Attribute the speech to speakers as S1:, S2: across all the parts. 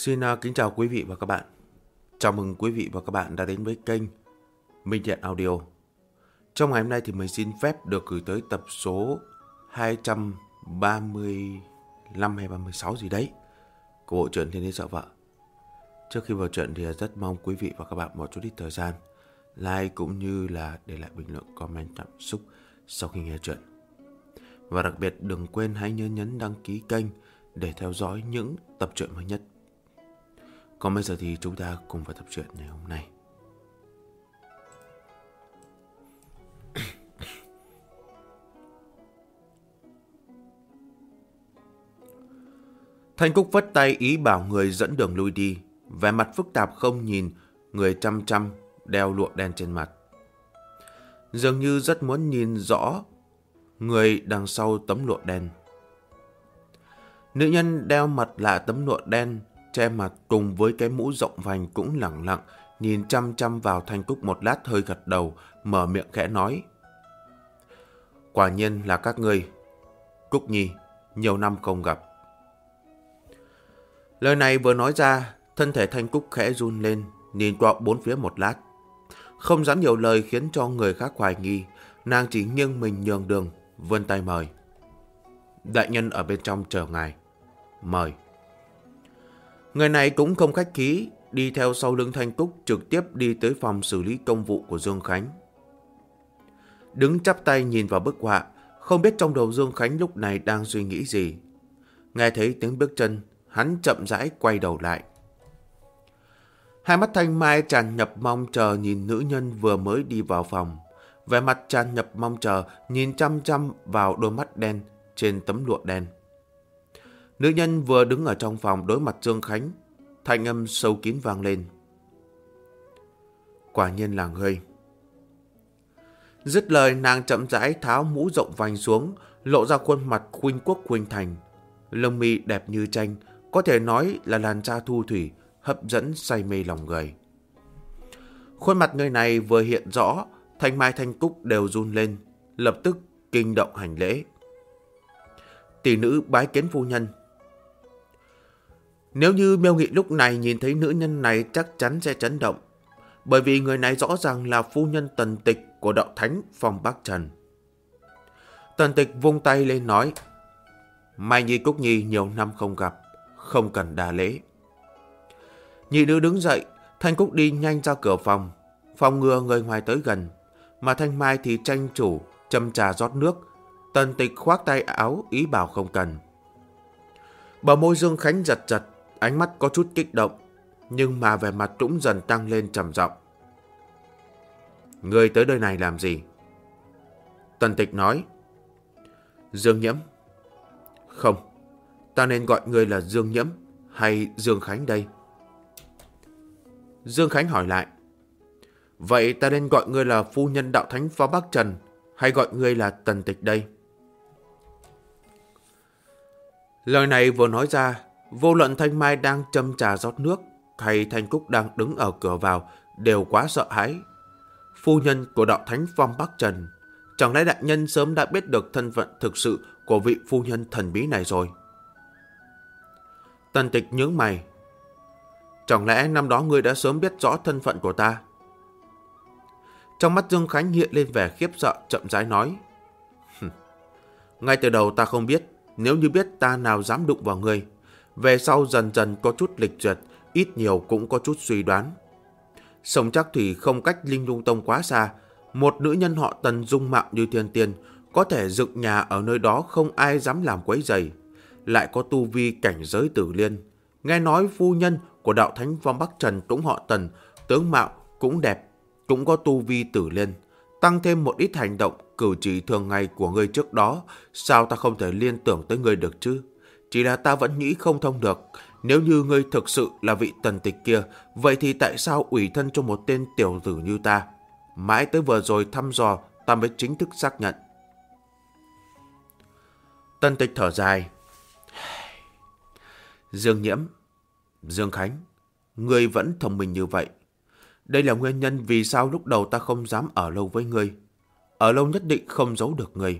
S1: Xin kính chào quý vị và các bạn. Chào mừng quý vị và các bạn đã đến với kênh Minh Thiện Audio. Trong ngày hôm nay thì mình xin phép được gửi tới tập số 235 hay 36 gì đấy của bộ truyện Thiên Đế Sợ Vợ. Trước khi vào truyện thì rất mong quý vị và các bạn một chút ít thời gian like cũng như là để lại bình luận comment cảm xúc sau khi nghe truyện. Và đặc biệt đừng quên hãy nhớ nhấn đăng ký kênh để theo dõi những tập truyện mới nhất. Còn bây giờ thì chúng ta cùng vào tập truyện ngày hôm nay. Thanh Cúc vất tay ý bảo người dẫn đường lui đi, vẻ mặt phức tạp không nhìn người chăm chăm đeo lụa đen trên mặt. Dường như rất muốn nhìn rõ người đằng sau tấm lụa đen. Nữ nhân đeo mặt lạ tấm lụa đen che mặt cùng với cái mũ rộng vành cũng lẳng lặng nhìn chăm chăm vào Thanh Cúc một lát, hơi gật đầu, mở miệng khẽ nói: "Quả nhiên là các ngươi, Cúc Nhi, nhiều năm không gặp." Lời này vừa nói ra, thân thể Thanh Cúc khẽ run lên, nhìn qua bốn phía một lát. Không dám nhiều lời khiến cho người khác hoài nghi, nàng chỉ nghiêng mình nhường đường, vươn tay mời: "Đại nhân ở bên trong chờ ngài, mời." Người này cũng không khách khí, đi theo sau lưng Thanh Cúc trực tiếp đi tới phòng xử lý công vụ của Dương Khánh. Đứng chắp tay nhìn vào bức họa, không biết trong đầu Dương Khánh lúc này đang suy nghĩ gì. Nghe thấy tiếng bước chân, hắn chậm rãi quay đầu lại. Hai mắt Thanh Mai tràn ngập mong chờ nhìn nữ nhân vừa mới đi vào phòng. Vẻ mặt tràn ngập mong chờ nhìn chăm chăm vào đôi mắt đen trên tấm lụa đen. Nữ nhân vừa đứng ở trong phòng đối mặt Dương Khánh, thanh âm sâu kín vang lên: "Quả nhiên là ngươi." Dứt lời, nàng chậm rãi tháo mũ rộng vành xuống, lộ ra khuôn mặt khuynh quốc khuynh thành. Lông mi đẹp như tranh, có thể nói là làn da thu thủy, hấp dẫn say mê lòng người. Khuôn mặt người này vừa hiện rõ, Thanh Mai Thanh Cúc đều run lên, lập tức kinh động hành lễ: "Tỷ nữ bái kiến phu nhân." Nếu như Miêu Nghị lúc này nhìn thấy nữ nhân này chắc chắn sẽ chấn động, bởi vì người này rõ ràng là phu nhân Tần Tịch của đạo thánh Phong Bắc Trần. Tần Tịch vung tay lên nói: "Mai Nhi Cúc Nhi nhiều năm không gặp, không cần đa lễ." Nhị nữ đứng dậy, Thanh Cúc đi nhanh ra cửa phòng, phòng ngừa người ngoài tới gần, mà Thanh Mai thì tranh chủ châm trà rót nước. Tần Tịch khoác tay áo ý bảo không cần. Bờ môi Dương Khánh giật giật, ánh mắt có chút kích động, nhưng mà vẻ mặt cũng dần tăng lên trầm giọng: "Ngươi tới nơi này làm gì?" Tần Tịch nói: "Dương Nhiễm." "Không, ta nên gọi ngươi là Dương Nhiễm hay Dương Khánh đây?" Dương Khánh hỏi lại: "Vậy ta nên gọi ngươi là phu nhân đạo thánh Phong Bắc Trần hay gọi ngươi là Tần Tịch đây?" Lời này vừa nói ra, vô luận Thanh Mai đang châm trà rót nước hay Thanh Cúc đang đứng ở cửa vào đều quá sợ hãi. Phu nhân của đạo thánh Phong Bắc Trần, chẳng lẽ đại nhân sớm đã biết được thân phận thực sự của vị phu nhân thần bí này rồi? Tần Tịch nhướng mày: "Chẳng lẽ năm đó ngươi đã sớm biết rõ thân phận của ta?" Trong mắt Dương Khánh hiện lên vẻ khiếp sợ, chậm rãi nói: "Ngay từ đầu ta không biết, nếu như biết ta nào dám đụng vào ngươi. Về sau dần dần có chút lịch duyệt, ít nhiều cũng có chút suy đoán. Sông Trác Thủy không cách Linh Lung Tông quá xa, một nữ nhân họ Tần dung mạo như thiên tiên, có thể dựng nhà ở nơi đó không ai dám làm quấy rầy, lại có tu vi cảnh giới tử liên. Nghe nói phu nhân của đạo thánh Phong Bắc Trần cũng họ Tần, tướng mạo cũng đẹp, cũng có tu vi tử liên. Tăng thêm một ít hành động, cử chỉ thường ngày của ngươi trước đó, sao ta không thể liên tưởng tới ngươi được chứ? Chỉ là ta vẫn nghĩ không thông được. Nếu như ngươi thực sự là vị Tần Tịch kia, vậy thì tại sao ủy thân cho một tên tiểu tử như ta? Mãi tới vừa rồi thăm dò, ta mới chính thức xác nhận." Tần Tịch thở dài: "Dương Nhiễm, Dương Khánh, ngươi vẫn thông minh như vậy. Đây là nguyên nhân vì sao lúc đầu ta không dám ở lâu với ngươi. Ở lâu nhất định không giấu được ngươi."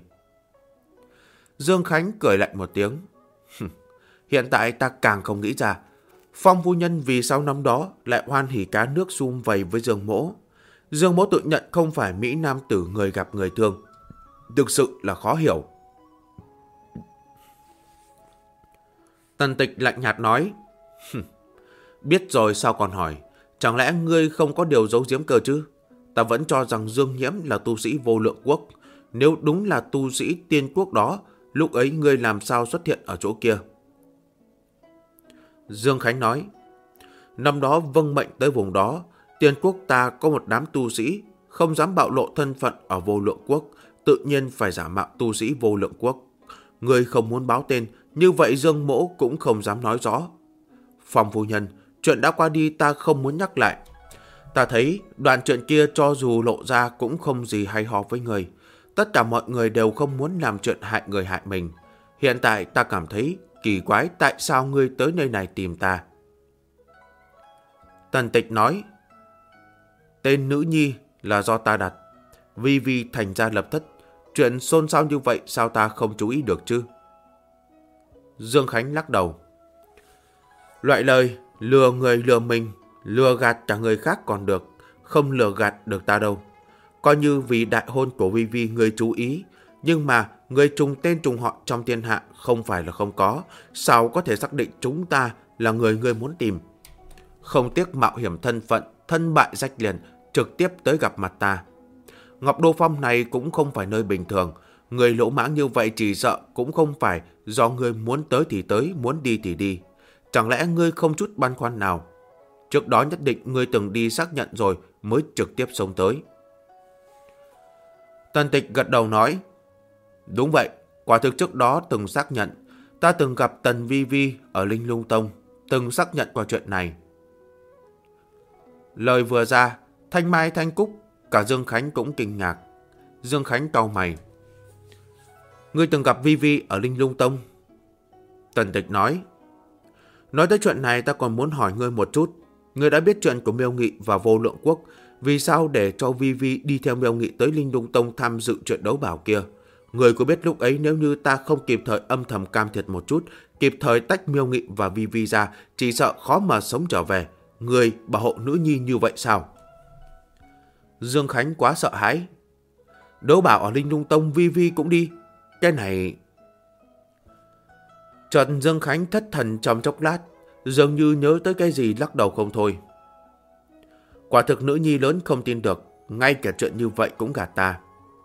S1: Dương Khánh cười lạnh một tiếng: "Hiện tại ta càng không nghĩ ra, Phong phu nhân vì sao năm đó lại hoan hỉ cá nước sum vầy với Dương Mỗ? Dương Mỗ tự nhận không phải Mỹ Nam tử người gặp người thương. Thực sự là khó hiểu. Tần Tịch lạnh nhạt nói, biết rồi sao còn hỏi, chẳng lẽ ngươi không có điều giấu giếm cơ chứ? Ta vẫn cho rằng Dương Nhiễm là tu sĩ Vô Lượng Quốc. Nếu đúng là tu sĩ Tiên Quốc đó, lúc ấy ngươi làm sao xuất hiện ở chỗ kia? Dương Khánh nói, năm đó vâng mệnh tới vùng đó, Tiên Quốc ta có một đám tu sĩ, không dám bạo lộ thân phận ở Vô Lượng Quốc, tự nhiên phải giả mạo tu sĩ Vô Lượng Quốc. Ngươi không muốn báo tên, như vậy Dương Mỗ cũng không dám nói rõ. Phong phu nhân, chuyện đã qua đi ta không muốn nhắc lại. Ta thấy đoạn chuyện kia cho dù lộ ra cũng không gì hay ho với người. Tất cả mọi người đều không muốn làm chuyện hại người hại mình. Hiện tại ta cảm thấy kỳ quái tại sao ngươi tới nơi này tìm ta. Tần Tịch nói, tên nữ nhi là do ta đặt. Vi thành ra lập thất. Chuyện xôn xao như vậy sao ta không chú ý được chứ? Dương Khánh lắc đầu. Loại lời lừa người lừa mình, lừa gạt cả người khác còn được, không lừa gạt được ta đâu. Coi như vì đại hôn của Vi người chú ý, nhưng mà người trùng tên trùng họ trong thiên hạ không phải là không có, sao có thể xác định chúng ta là người ngươi muốn tìm? Không tiếc mạo hiểm thân phận, thân bại rách liền, trực tiếp tới gặp mặt ta. Ngọc Đô Phong này cũng không phải nơi bình thường, người lỗ mãng như vậy chỉ sợ cũng không phải do ngươi muốn tới thì tới, muốn đi thì đi. Chẳng lẽ ngươi không chút băn khoăn nào? Trước đó nhất định ngươi từng đi xác nhận rồi mới trực tiếp xông tới. Tần Tịch gật đầu nói, đúng vậy, quả thực trước đó từng xác nhận. Ta từng gặp Tần Vi ở Linh Lung Tông, từng xác nhận qua chuyện này. Lời vừa ra, Thanh Mai Thanh Cúc, cả Dương Khánh cũng kinh ngạc. Dương Khánh cau mày. Ngươi từng gặp Vi ở Linh Lung Tông? Tần Tịch nói tới chuyện này ta còn muốn hỏi ngươi một chút. Ngươi đã biết chuyện của Miêu Nghị và Vô Lượng Quốc, vì sao để cho Vi đi theo Miêu Nghị tới Linh Lung Tông tham dự chuyện đấu bảo kia? Ngươi có biết lúc ấy nếu như ta không kịp thời âm thầm cam thiệt một chút, kịp thời tách Miêu Nghị và Vi ra, chỉ sợ khó mà sống trở về. Ngươi bảo hộ nữ nhi như vậy sao? Dương Khánh quá sợ hãi. Đấu bảo ở Linh Lung Tông Vi cũng đi. Cái này... Chợt Dương Khánh thất thần trong chốc lát, dường như nhớ tới cái gì lắc đầu không thôi. Quả thực nữ nhi lớn không tin được, ngay cả chuyện như vậy cũng gạt ta.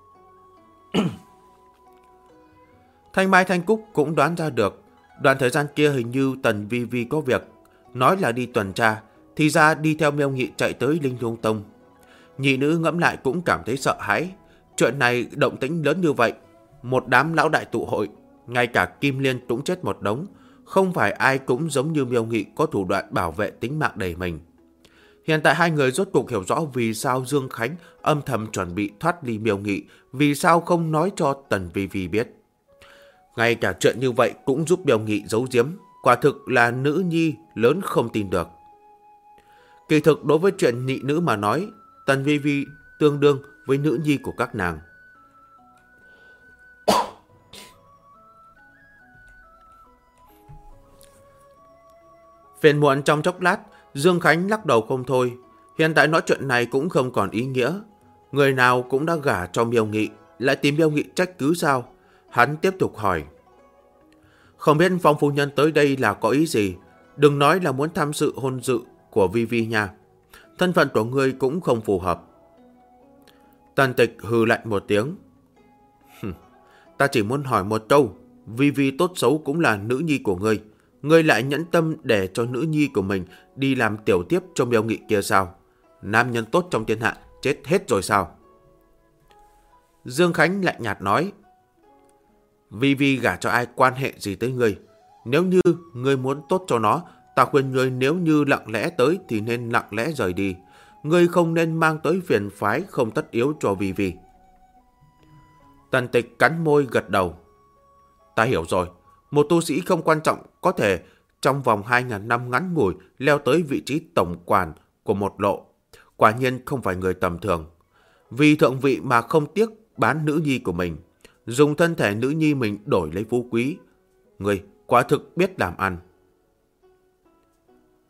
S1: Thanh Mai Thanh Cúc cũng đoán ra được, đoạn thời gian kia hình như Tần Vi có việc, nói là đi tuần tra, thì ra đi theo Miêu Nghị chạy tới Linh Lung Tông. Nhị nữ ngẫm lại cũng cảm thấy sợ hãi. Chuyện này động tĩnh lớn như vậy, một đám lão đại tụ hội, ngay cả Kim Liên cũng chết một đống, không phải ai cũng giống như Miêu Nghị có thủ đoạn bảo vệ tính mạng đầy mình. Hiện tại hai người rốt cuộc hiểu rõ vì sao Dương Khánh âm thầm chuẩn bị thoát ly Miêu Nghị, vì sao không nói cho Tần Vi biết. Ngay cả chuyện như vậy cũng giúp Miêu Nghị giấu giếm, quả thực là nữ nhi lớn không tin được. Kỳ thực đối với chuyện nhị nữ mà nói, Tần Vi tương đương với nữ nhi của các nàng. Phiền muộn trong chốc lát, Dương Khánh lắc đầu không thôi. Hiện tại nói chuyện này cũng không còn ý nghĩa. Người nào cũng đã gả cho Miêu Nghị, lại tìm Miêu Nghị trách cứ sao? Hắn tiếp tục hỏi. Không biết Phong phu nhân tới đây là có ý gì? Đừng nói là muốn tham dự hôn sự của Vi nha. Thân phận của ngươi cũng không phù hợp. Tần Tịch hừ lạnh một tiếng. Ta chỉ muốn hỏi một câu. Vi tốt xấu cũng là nữ nhi của ngươi. Ngươi lại nhẫn tâm để cho nữ nhi của mình đi làm tiểu tiếp cho Miêu Nghị kia sao? Nam nhân tốt trong thiên hạ chết hết rồi sao? Dương Khánh lạnh nhạt nói. Vi gả cho ai quan hệ gì tới ngươi? Nếu như ngươi muốn tốt cho nó, ta khuyên ngươi nếu như lặng lẽ tới thì nên lặng lẽ rời đi. Ngươi không nên mang tới phiền phái không tất yếu cho Vi. Tần Tịch cắn môi gật đầu. Ta hiểu rồi. Một tu sĩ không quan trọng có thể trong vòng 2.000 năm ngắn ngủi leo tới vị trí tổng quản của một lộ. Quả nhiên không phải người tầm thường. Vì thượng vị mà không tiếc bán nữ nhi của mình, dùng thân thể nữ nhi mình đổi lấy phú quý. Người quả thực biết làm ăn.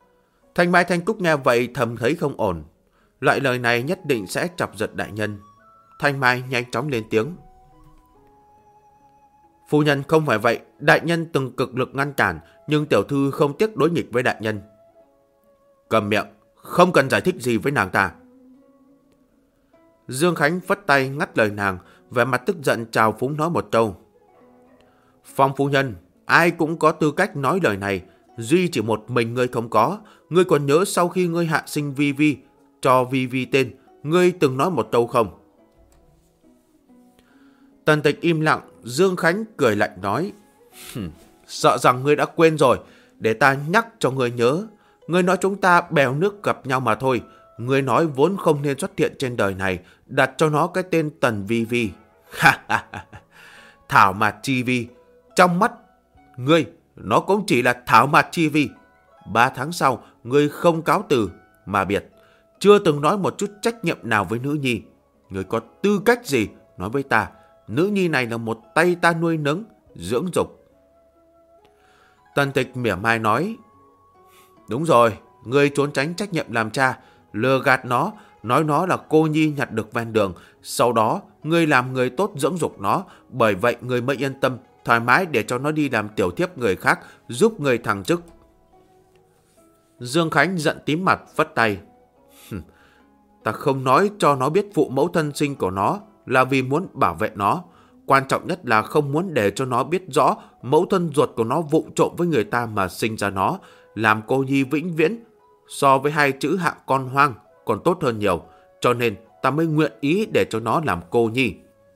S1: Thanh Mai Thanh Cúc nghe vậy thầm thấy không ổn. Loại lời này nhất định sẽ chọc giận đại nhân. Thanh Mai nhanh chóng lên tiếng. Phu nhân không phải vậy, đại nhân từng cực lực ngăn cản, nhưng tiểu thư không tiếc đối nghịch với đại nhân. Cầm miệng, không cần giải thích gì với nàng ta. Dương Khánh phất tay ngắt lời nàng, vẻ mặt tức giận trào phúng nói một câu. Phong phu nhân, ai cũng có tư cách nói lời này, duy chỉ một mình ngươi không có. Ngươi còn nhớ sau khi ngươi hạ sinh Vi Vi, cho Vi Vi tên, ngươi từng nói một câu không? Tần Tịch im lặng, Dương Khánh cười lạnh nói. Sợ rằng ngươi đã quên rồi, để ta nhắc cho ngươi nhớ. Ngươi nói chúng ta bèo nước gặp nhau mà thôi. Ngươi nói vốn không nên xuất hiện trên đời này, đặt cho nó cái tên Tần Vi Vi. Thảo Mạt Chi Vi, trong mắt ngươi, nó cũng chỉ là Thảo Mạt Chi Vi. 3 tháng sau, ngươi không cáo từ mà biệt, chưa từng nói một chút trách nhiệm nào với nữ nhi. Ngươi có tư cách gì nói với ta? Nữ nhi này là một tay ta nuôi nấng, dưỡng dục. Tần Tịch mỉa mai nói. Đúng rồi, ngươi trốn tránh trách nhiệm làm cha, lừa gạt nó, nói nó là cô nhi nhặt được ven đường. Sau đó, ngươi làm người tốt dưỡng dục nó, bởi vậy ngươi mới yên tâm, thoải mái để cho nó đi làm tiểu thiếp người khác, giúp người thăng chức. Dương Khánh giận tím mặt, phất tay. Ta không nói cho nó biết phụ mẫu thân sinh của nó là vì muốn bảo vệ nó. Quan trọng nhất là không muốn để cho nó biết rõ mẫu thân ruột của nó vụng trộm với người ta mà sinh ra nó, làm cô nhi vĩnh viễn, so với 2 chữ hạ con hoang còn tốt hơn nhiều. Cho nên ta mới nguyện ý để cho nó làm cô nhi.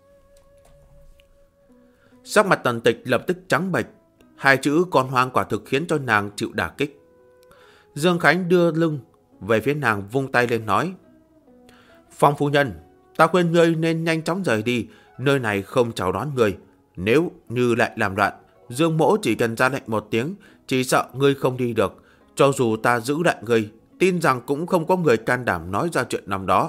S1: Sắc mặt Tần Tịch lập tức trắng bệch. 2 chữ con hoang quả thực khiến cho nàng chịu đả kích. Dương Khánh đưa lưng về phía nàng, vung tay lên nói. Phong phu nhân, ta khuyên ngươi nên nhanh chóng rời đi, nơi này không chào đón ngươi. Nếu như lại làm loạn, Dương mỗ chỉ cần ra lệnh một tiếng, chỉ sợ ngươi không đi được. Cho dù ta giữ lại ngươi, tin rằng cũng không có người can đảm nói ra chuyện năm đó.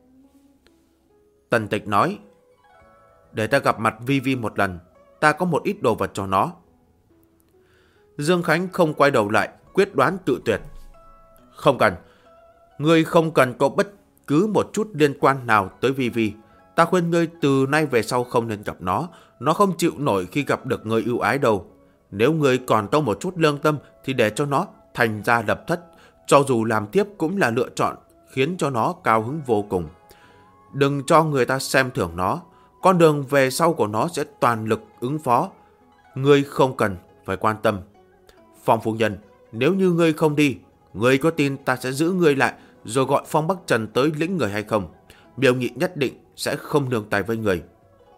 S1: Tần Tịch nói. Để ta gặp mặt Vi Vi một lần, ta có một ít đồ vật cho nó. Dương Khánh không quay đầu lại, quyết đoán cự tuyệt. Không cần, ngươi không cần có bất cứ một chút liên quan nào tới Vi Vi. Ta khuyên ngươi từ nay về sau không nên gặp nó không chịu nổi khi gặp được người ưu ái đâu. Nếu ngươi còn có một chút lương tâm thì để cho nó thành gia lập thất, cho dù làm tiếp cũng là lựa chọn khiến cho nó cao hứng vô cùng. Đừng cho người ta xem thường nó, con đường về sau của nó sẽ toàn lực ứng phó. Ngươi không cần phải quan tâm. Phong phu nhân, nếu như ngươi không đi, ngươi có tin ta sẽ giữ ngươi lại rồi gọi Phong Bắc Trần tới lĩnh người hay không? Miêu Nghị nhất định sẽ không nương tay với người.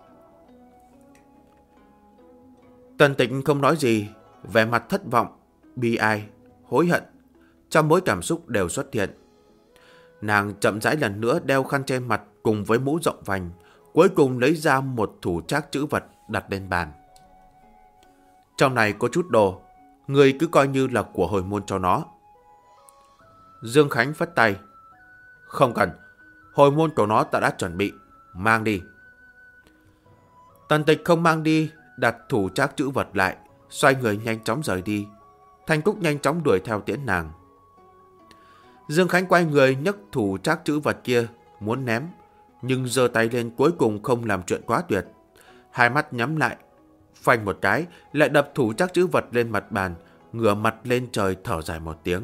S1: Tần Tịch không nói gì, vẻ mặt thất vọng, bi ai, hối hận, trong mỗi cảm xúc đều xuất hiện. Nàng chậm rãi lần nữa đeo khăn che mặt cùng với mũ rộng vành, cuối cùng lấy ra một thủ trác chữ vật đặt lên bàn. Trong này có chút đồ, người cứ coi như là của hồi môn cho nó. Dương Khánh phất tay. Không cần, hồi môn của nó ta đã chuẩn bị, mang đi. Tần Tịch không mang đi, đặt thủ trác chữ vật lại, xoay người nhanh chóng rời đi. Thanh Cúc nhanh chóng đuổi theo tiễn nàng. Dương Khánh quay người nhấc thủ trác chữ vật kia, muốn ném, nhưng giơ tay lên cuối cùng không làm chuyện quá tuyệt. Hai mắt nhắm lại, phanh một cái, lại đập thủ trác chữ vật lên mặt bàn, ngửa mặt lên trời thở dài một tiếng.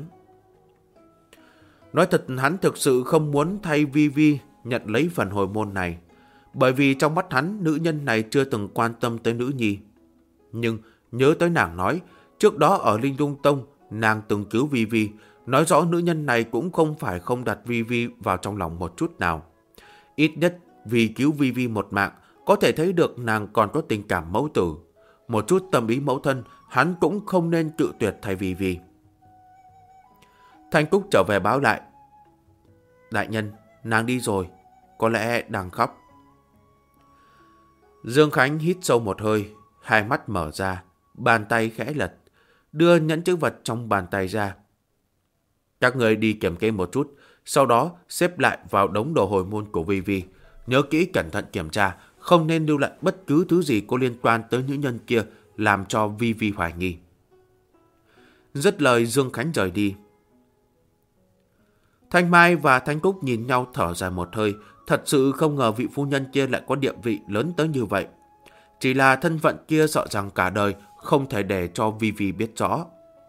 S1: Nói thật, hắn thực sự không muốn thay Vi Vi nhận lấy phần hồi môn này, bởi vì trong mắt hắn, nữ nhân này chưa từng quan tâm tới nữ nhi. Nhưng nhớ tới nàng nói, trước đó ở Linh Lung Tông, nàng từng cứu Vi Vi, nói rõ nữ nhân này cũng không phải không đặt Vi Vi vào trong lòng một chút nào. Ít nhất vì cứu Vi Vi một mạng, có thể thấy được nàng còn có tình cảm mẫu tử. Một chút tâm ý mẫu thân, hắn cũng không nên cự tuyệt thay Vi Vi. Thanh Cúc trở về báo lại. Đại nhân, nàng đi rồi, có lẽ đang khóc. Dương Khánh hít sâu một hơi, hai mắt mở ra, bàn tay khẽ lật, đưa nhẫn chữ vật trong bàn tay ra. Các người đi kiểm kê một chút, sau đó xếp lại vào đống đồ hồi môn của Vi Vi. Nhớ kỹ cẩn thận kiểm tra, không nên lưu lại bất cứ thứ gì có liên quan tới nữ nhân kia, làm cho Vi Vi hoài nghi. Dứt lời Dương Khánh rời đi. Thanh Mai và Thanh Cúc nhìn nhau thở dài một hơi. Thật sự không ngờ vị phu nhân kia lại có địa vị lớn tới như vậy. Chỉ là thân phận kia sợ rằng cả đời không thể để cho Vi Vi biết rõ.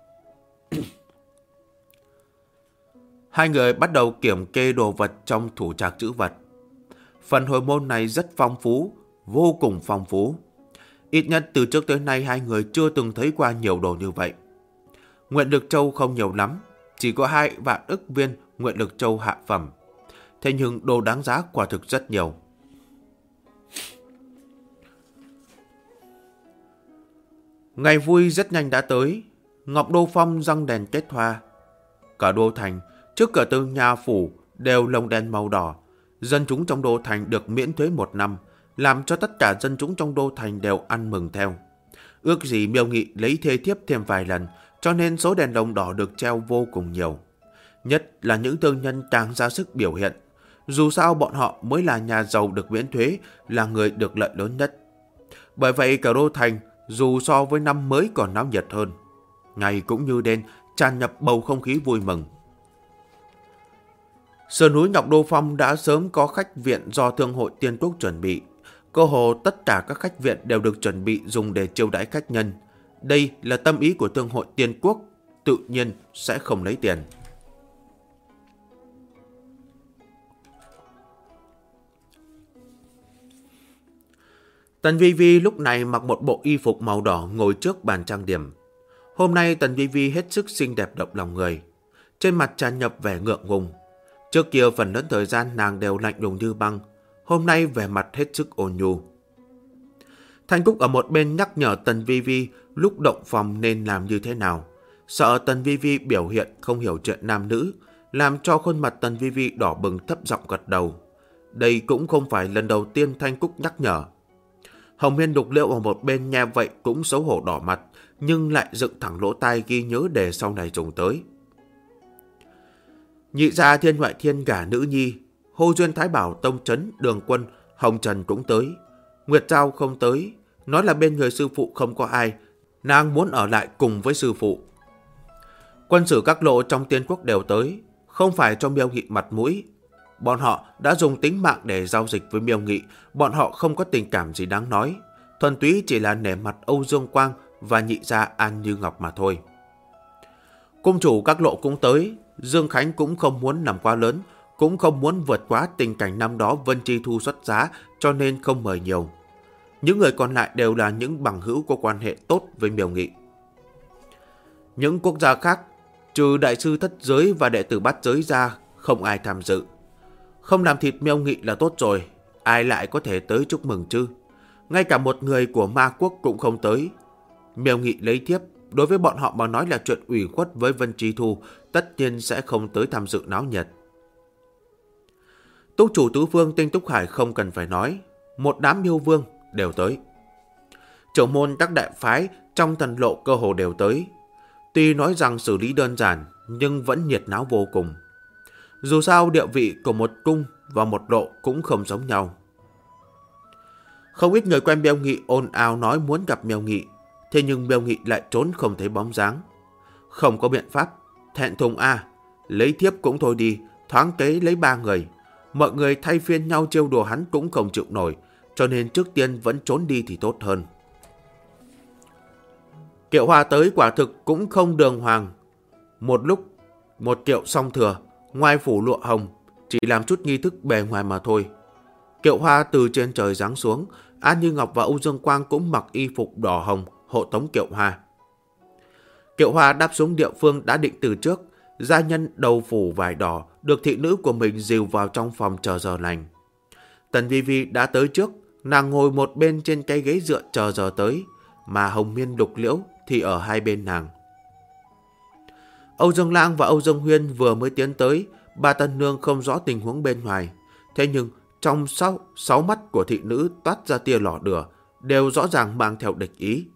S1: Hai người bắt đầu kiểm kê đồ vật trong thủ trạc trữ vật. Phần hồi môn này rất phong phú, vô cùng phong phú. Ít nhất từ trước tới nay hai người chưa từng thấy qua nhiều đồ như vậy. Nguyện lực châu không nhiều lắm, chỉ có 2 vạn ức viên nguyện lực châu hạ phẩm. Thế nhưng đồ đáng giá quả thực rất nhiều. Ngày vui rất nhanh đã tới. Ngọc Đô Phong răng đèn kết hoa. Cả đô thành, trước cửa tư nhà phủ đều lồng đèn màu đỏ. Dân chúng trong đô thành được miễn thuế 1 năm, làm cho tất cả dân chúng trong đô thành đều ăn mừng theo. Ước gì Miêu Nghị lấy thê thiếp thêm vài lần, cho nên số đèn lồng đỏ được treo vô cùng nhiều. Nhất là những thương nhân càng ra sức biểu hiện. Dù sao bọn họ mới là nhà giàu được miễn thuế, là người được lợi lớn nhất. Bởi vậy cả đô thành, dù so với năm mới còn náo nhiệt hơn. Ngày cũng như đêm, tràn nhập bầu không khí vui mừng. Sườn núi Ngọc Đô Phong đã sớm có khách viện do Thương hội Tiên Quốc chuẩn bị. Cơ hồ tất cả các khách viện đều được chuẩn bị dùng để chiêu đãi khách nhân. Đây là tâm ý của Thương hội Tiên Quốc, tự nhiên sẽ không lấy tiền. Tần Vi Vi lúc này mặc một bộ y phục màu đỏ ngồi trước bàn trang điểm. Hôm nay Tần Vi Vi hết sức xinh đẹp động lòng người. Trên mặt tràn ngập vẻ ngượng ngùng. Trước kia phần lớn thời gian nàng đều lạnh lùng như băng. Hôm nay vẻ mặt hết sức ôn nhu. Thanh Cúc ở một bên nhắc nhở Tần Vi Vi lúc động phòng nên làm như thế nào. Sợ Tần Vi Vi biểu hiện không hiểu chuyện nam nữ, làm cho khuôn mặt Tần Vi Vi đỏ bừng thấp giọng gật đầu. Đây cũng không phải lần đầu tiên Thanh Cúc nhắc nhở. Hồng Hiên Lục Liễu ở một bên nghe vậy cũng xấu hổ đỏ mặt, nhưng lại dựng thẳng lỗ tai ghi nhớ để sau này dùng tới. Nhị gia Thiên Ngoại Thiên gả nữ nhi, Hô Duyên Thái Bảo Tông Trấn Đường Quân, Hồng Trần cũng tới. Nguyệt Giao không tới, nói là bên người sư phụ không có ai, nàng muốn ở lại cùng với sư phụ. Quân sử các lộ trong Tiên Quốc đều tới, không phải cho Miêu Nghị mặt mũi. Bọn họ đã dùng tính mạng để giao dịch với Miêu Nghị, bọn họ không có tình cảm gì đáng nói, thuần túy chỉ là nể mặt Âu Dương Quang và nhị gia An Như Ngọc mà thôi. Cung chủ các lộ cũng tới, Dương Khánh cũng không muốn làm quá lớn, cũng không muốn vượt quá tình cảnh năm đó Vân Chi Thu xuất giá, cho nên không mời nhiều. Những người còn lại đều là những bằng hữu có quan hệ tốt với Miêu Nghị. Những quốc gia khác, trừ đại sư thất giới và đệ tử bát giới ra, không ai tham dự. Không làm thịt Miêu Nghị là tốt rồi, ai lại có thể tới chúc mừng chứ? Ngay cả một người của ma quốc cũng không tới. Miêu Nghị lấy thiếp, đối với bọn họ mà nói là chuyện ủy khuất với Vân Chi Thu, tất nhiên sẽ không tới tham dự náo nhiệt. Túc chủ tứ phương Tinh Túc Hải không cần phải nói, một đám yêu vương đều tới. Trưởng môn các đại phái trong thần lộ cơ hồ đều tới. Tuy nói rằng xử lý đơn giản, nhưng vẫn nhiệt náo vô cùng. Dù sao địa vị của một cung và một lộ cũng không giống nhau. Không ít người quen Miêu Nghị ồn ào nói muốn gặp Miêu Nghị, thế nhưng Miêu Nghị lại trốn không thấy bóng dáng. Không có biện pháp, thẹn thùng lấy thiếp cũng thôi đi, thoáng kế lấy 3 người. Mọi người thay phiên nhau trêu đùa hắn cũng không chịu nổi, cho nên trước tiên vẫn trốn đi thì tốt hơn. Kiệu Hoa tới quả thực cũng không đường hoàng. Một lúc, một kiệu song thừa, ngoài phủ lụa hồng, chỉ làm chút nghi thức bề ngoài mà thôi. Kiệu Hoa từ trên trời giáng xuống, An Như Ngọc và Âu Dương Quang cũng mặc y phục đỏ hồng hộ tống Kiệu Hoa. Kiệu Hoa đáp xuống địa phương đã định từ trước, gia nhân đầu phủ vải đỏ được thị nữ của mình dìu vào trong phòng chờ giờ lành. Tần Vi Vi đã tới trước, nàng ngồi một bên trên cái ghế dựa chờ giờ tới, mà Hồng Miên Lục Liễu thì ở hai bên nàng. Âu Dương Lang và Âu Dương Huyên vừa mới tiến tới, bà Tân Nương không rõ tình huống bên ngoài. Thế nhưng trong sáu mắt của thị nữ toát ra tia lỏ lửa, đều rõ ràng mang theo địch ý.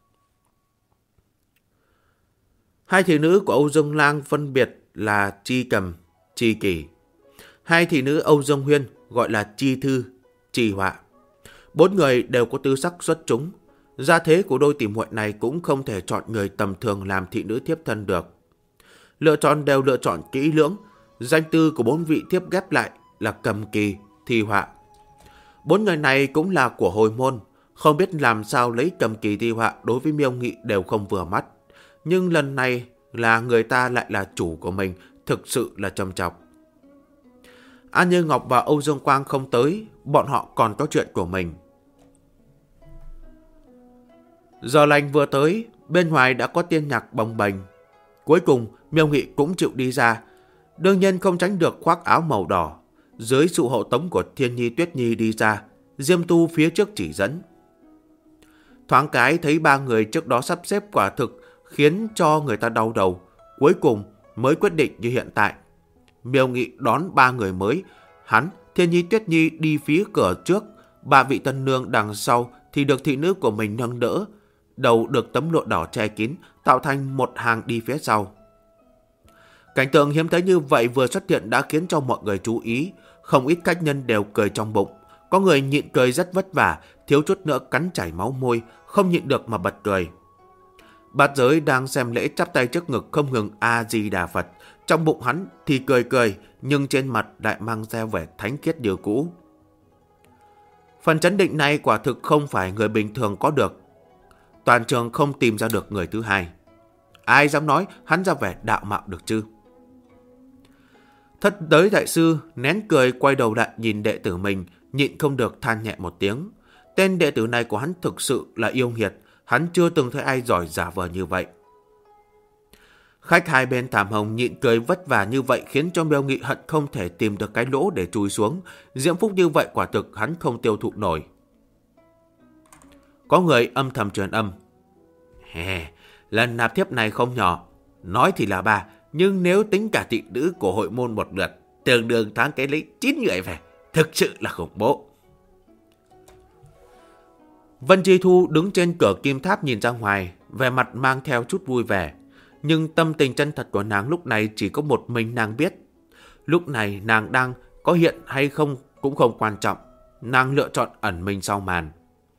S1: Hai thị nữ của Âu Dương Lang phân biệt là Chi Cầm, Chi Kỳ. Hai thị nữ Âu Dương Huyên gọi là Chi Thư, Chi Họa. 4 người đều có tư sắc xuất chúng. Gia thế của đôi tỉ muội này cũng không thể chọn người tầm thường làm thị nữ thiếp thân được. Lựa chọn đều lựa chọn kỹ lưỡng, Danh tư của 4 vị thiếp ghép lại là Cầm Kỳ, Thi Họa. 4 người này cũng là của hồi môn, không biết làm sao lấy Cầm Kỳ, Thi Họa đối với Miêu Nghị đều không vừa mắt. Nhưng lần này là người ta lại là chủ của mình, thực sự là trầm trọng. An Như Ngọc và Âu Dương Quang không tới, bọn họ còn có chuyện của mình. Giờ lành vừa tới, bên ngoài đã có tiên nhạc bồng bềnh. Cuối cùng, Miêu Nghị cũng chịu đi ra. Đương nhiên không tránh được khoác áo màu đỏ. Dưới sự hộ tống của Thiên Nhi, Tuyết Nhi đi ra, Diêm Tu phía trước chỉ dẫn. Thoáng cái thấy 3 người trước đó sắp xếp quả thực khiến cho người ta đau đầu. Cuối cùng mới quyết định như hiện tại. Miêu Nghị đón 3 người mới. Hắn, Thiên Nhi, Tuyết Nhi đi phía cửa trước. 3 vị tân nương đằng sau thì được thị nữ của mình nâng đỡ. Đầu được tấm lụa đỏ che kín, tạo thành một hàng đi phía sau. Cảnh tượng hiếm thấy như vậy vừa xuất hiện đã khiến cho mọi người chú ý. Không ít khách nhân đều cười trong bụng. Có người nhịn cười rất vất vả, thiếu chút nữa cắn chảy máu môi, không nhịn được mà bật cười. Bát Giới đang xem lễ chắp tay trước ngực không ngừng A-di-đà Phật. Trong bụng hắn thì cười cười, nhưng trên mặt lại mang theo vẻ thánh khiết như cũ. Phần chấn định này quả thực không phải người bình thường có được. Toàn trường không tìm ra được người thứ hai. Ai dám nói hắn ra vẻ đạo mạo được chứ? Thất Đới đại sư nén cười quay đầu lại nhìn đệ tử mình, nhịn không được than nhẹ một tiếng. Tên đệ tử này của hắn thực sự là yêu nghiệt, hắn chưa từng thấy ai giỏi giả vờ như vậy. Khách hai bên thảm hồng nhịn cười vất vả như vậy khiến cho Miêu Nghị hận không thể tìm được cái lỗ để chui xuống. Diễm phúc như vậy quả thực hắn không tiêu thụ nổi. Có người âm thầm truyền âm. Lần nạp thiếp này không nhỏ, nói thì là 3, nhưng nếu tính cả thị nữ của hội môn một lượt, tương đương tháng cái lấy 9 người về, thực sự là khủng bố. Vân Chi Thu đứng trên cửa kim tháp nhìn ra ngoài, vẻ mặt mang theo chút vui vẻ. Nhưng tâm tình chân thật của nàng lúc này chỉ có một mình nàng biết. Lúc này nàng đang có hiện hay không cũng không quan trọng. Nàng lựa chọn ẩn mình sau màn.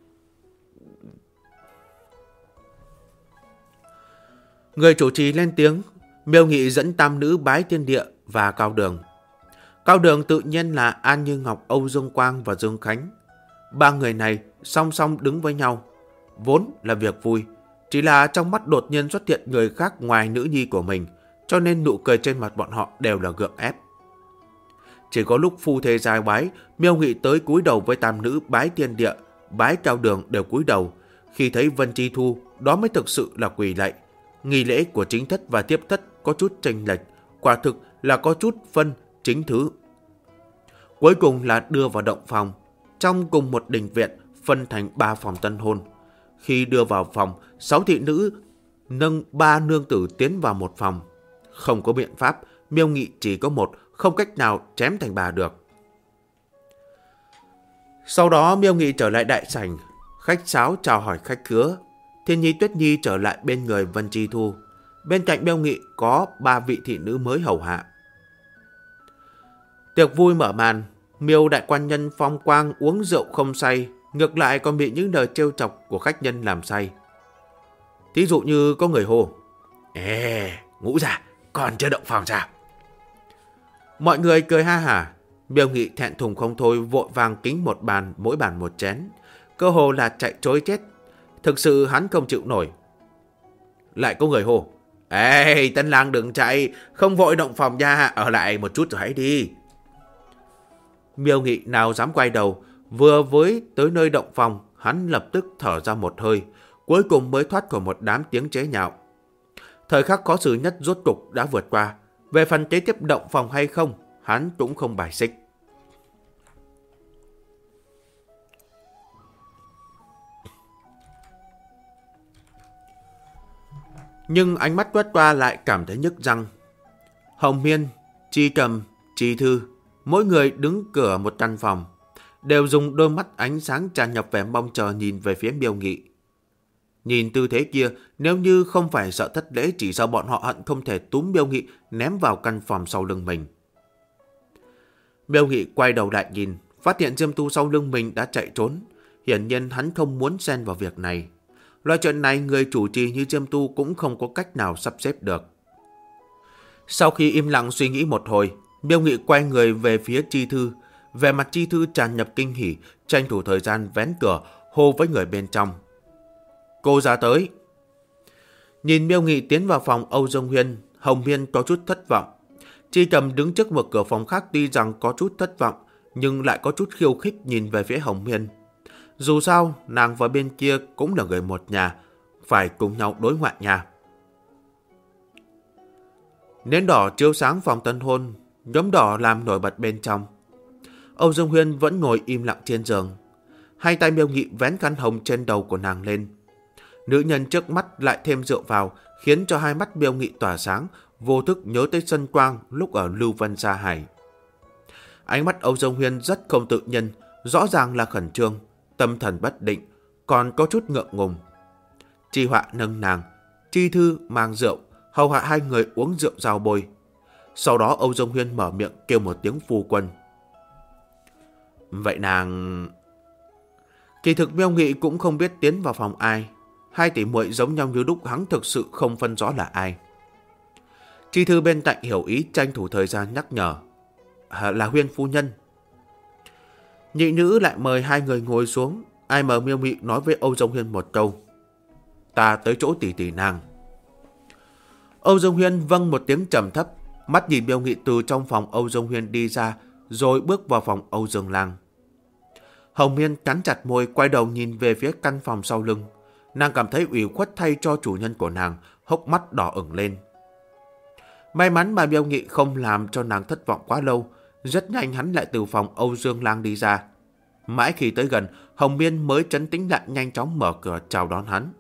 S1: Người chủ trì lên tiếng. Miêu Nghị dẫn tam nữ bái thiên địa và Cao Đường. Cao Đường tự nhiên là An Như Ngọc, Âu Dương Quang và Dương Khánh. 3 người này song song đứng với nhau. Vốn là việc vui. Chỉ là trong mắt đột nhiên xuất hiện người khác ngoài nữ nhi của mình, cho nên nụ cười trên mặt bọn họ đều là gượng ép. Chỉ có lúc phu thê giai bái, Miêu Nghị tới cúi đầu với tam nữ bái thiên địa, bái Cao Đường đều cúi đầu. Khi thấy Vân Chi Thu, đó mới thực sự là quỳ lạy. Nghi lễ của chính thất và tiếp thất có chút chênh lệch, quả thực là có chút phân chính thứ. Cuối cùng là đưa vào động phòng, trong cùng một đình viện phân thành 3 phòng tân hôn. Khi đưa vào phòng, 6 thị nữ nâng 3 nương tử tiến vào một phòng. Không có biện pháp, Miêu Nghị chỉ có một, không cách nào chém thành bà được. Sau đó Miêu Nghị trở lại đại sảnh, khách sáo chào hỏi khách khứa. Thiên Nhi, Tuyết Nhi trở lại bên người Vân Chi Thu. Bên cạnh Miêu Nghị có 3 vị thị nữ mới hầu hạ. Tiệc vui mở màn, Miêu đại quan nhân phong quang uống rượu không say, ngược lại còn bị những lời trêu chọc của khách nhân làm say. Thí dụ như có người hô: Ngũ già, còn chưa động phòng sao? Mọi người cười ha hả. Miêu Nghị thẹn thùng không thôi, vội vàng kính một bàn, mỗi bàn một chén. Cơ hồ là chạy trối chết. Thực sự hắn không chịu nổi. Lại có người hô: Tân lang đừng chạy, không vội động phòng nha, ở lại một chút rồi hãy đi. Miêu Nghị nào dám quay đầu, vừa với tới nơi động phòng, hắn lập tức thở ra một hơi, cuối cùng mới thoát khỏi một đám tiếng chế nhạo. Thời khắc khó xử nhất rốt cục đã vượt qua. Về phần kế tiếp động phòng hay không, hắn cũng không bài xích. Nhưng ánh mắt quét qua lại cảm thấy nhức răng. Hồng Miên, Chi Cầm, Chi Thư, mỗi người đứng cửa một căn phòng, đều dùng đôi mắt ánh sáng tràn ngập vẻ mong chờ nhìn về phía Miêu Nghị. Nhìn tư thế kia, nếu như không phải sợ thất lễ, chỉ sợ bọn họ hận không thể túm Miêu Nghị ném vào căn phòng sau lưng mình. Miêu Nghị quay đầu lại nhìn, phát hiện Diêm Tu sau lưng mình đã chạy trốn. Hiển nhiên hắn không muốn xen vào việc này. Loại chuyện này người chủ trì như Diêm Tu cũng không có cách nào sắp xếp được. Sau khi im lặng suy nghĩ một hồi, Miêu Nghị quay người về phía Chi Thư. Về mặt Chi Thư tràn ngập kinh hỉ, tranh thủ thời gian vén cửa, hô với người bên trong. Cô ra tới. Nhìn Miêu Nghị tiến vào phòng Âu Dương Huyên, Hồng Miên có chút thất vọng. Chi Cầm đứng trước một cửa phòng khác tuy rằng có chút thất vọng, nhưng lại có chút khiêu khích nhìn về phía Hồng Miên. Dù sao, nàng và bên kia cũng là người một nhà, phải cùng nhau đối ngoại nhà. Nến đỏ chiếu sáng phòng tân hôn, nhóm đỏ làm nổi bật bên trong. Âu Dương Huyên vẫn ngồi im lặng trên giường. Hai tay Miêu Nghị vén khăn hồng trên đầu của nàng lên. Nữ nhân trước mắt lại thêm rượu vào, khiến cho hai mắt Miêu Nghị tỏa sáng, vô thức nhớ tới Sơn Quang lúc ở Lưu Vân Sa Hải. Ánh mắt Âu Dương Huyên rất không tự nhiên, rõ ràng là khẩn trương, tâm thần bất định, còn có chút ngượng ngùng. Chi Họa nâng nàng, Chi Thư mang rượu, hầu hạ hai người uống rượu rau bôi. Sau đó Âu Dương Huyên mở miệng kêu một tiếng phu quân. Vậy nàng... Kỳ thực Miêu Nghị cũng không biết tiến vào phòng ai. Hai tỷ muội giống nhau như đúc, hắn thực sự không phân rõ là ai. Chi Thư bên cạnh hiểu ý tranh thủ thời gian nhắc nhở. Là Huyên phu nhân. Nhị nữ lại mời hai người ngồi xuống. Ai mờ Miêu Nghị nói với Âu Dương Huyên một câu. Ta tới chỗ tỷ tỷ nàng. Âu Dương Huyên vâng một tiếng trầm thấp, mắt nhìn Miêu Nghị từ trong phòng Âu Dương Huyên đi ra, rồi bước vào phòng Âu Dương Lang. Hồng Miên cắn chặt môi, quay đầu nhìn về phía căn phòng sau lưng. Nàng cảm thấy ủy khuất thay cho chủ nhân của nàng, hốc mắt đỏ ửng lên. May mắn mà Miêu Nghị không làm cho nàng thất vọng quá lâu. Rất nhanh hắn lại từ phòng Âu Dương Lang đi ra. Mãi khi tới gần, Hồng Miên mới trấn tĩnh lại, nhanh chóng mở cửa chào đón hắn.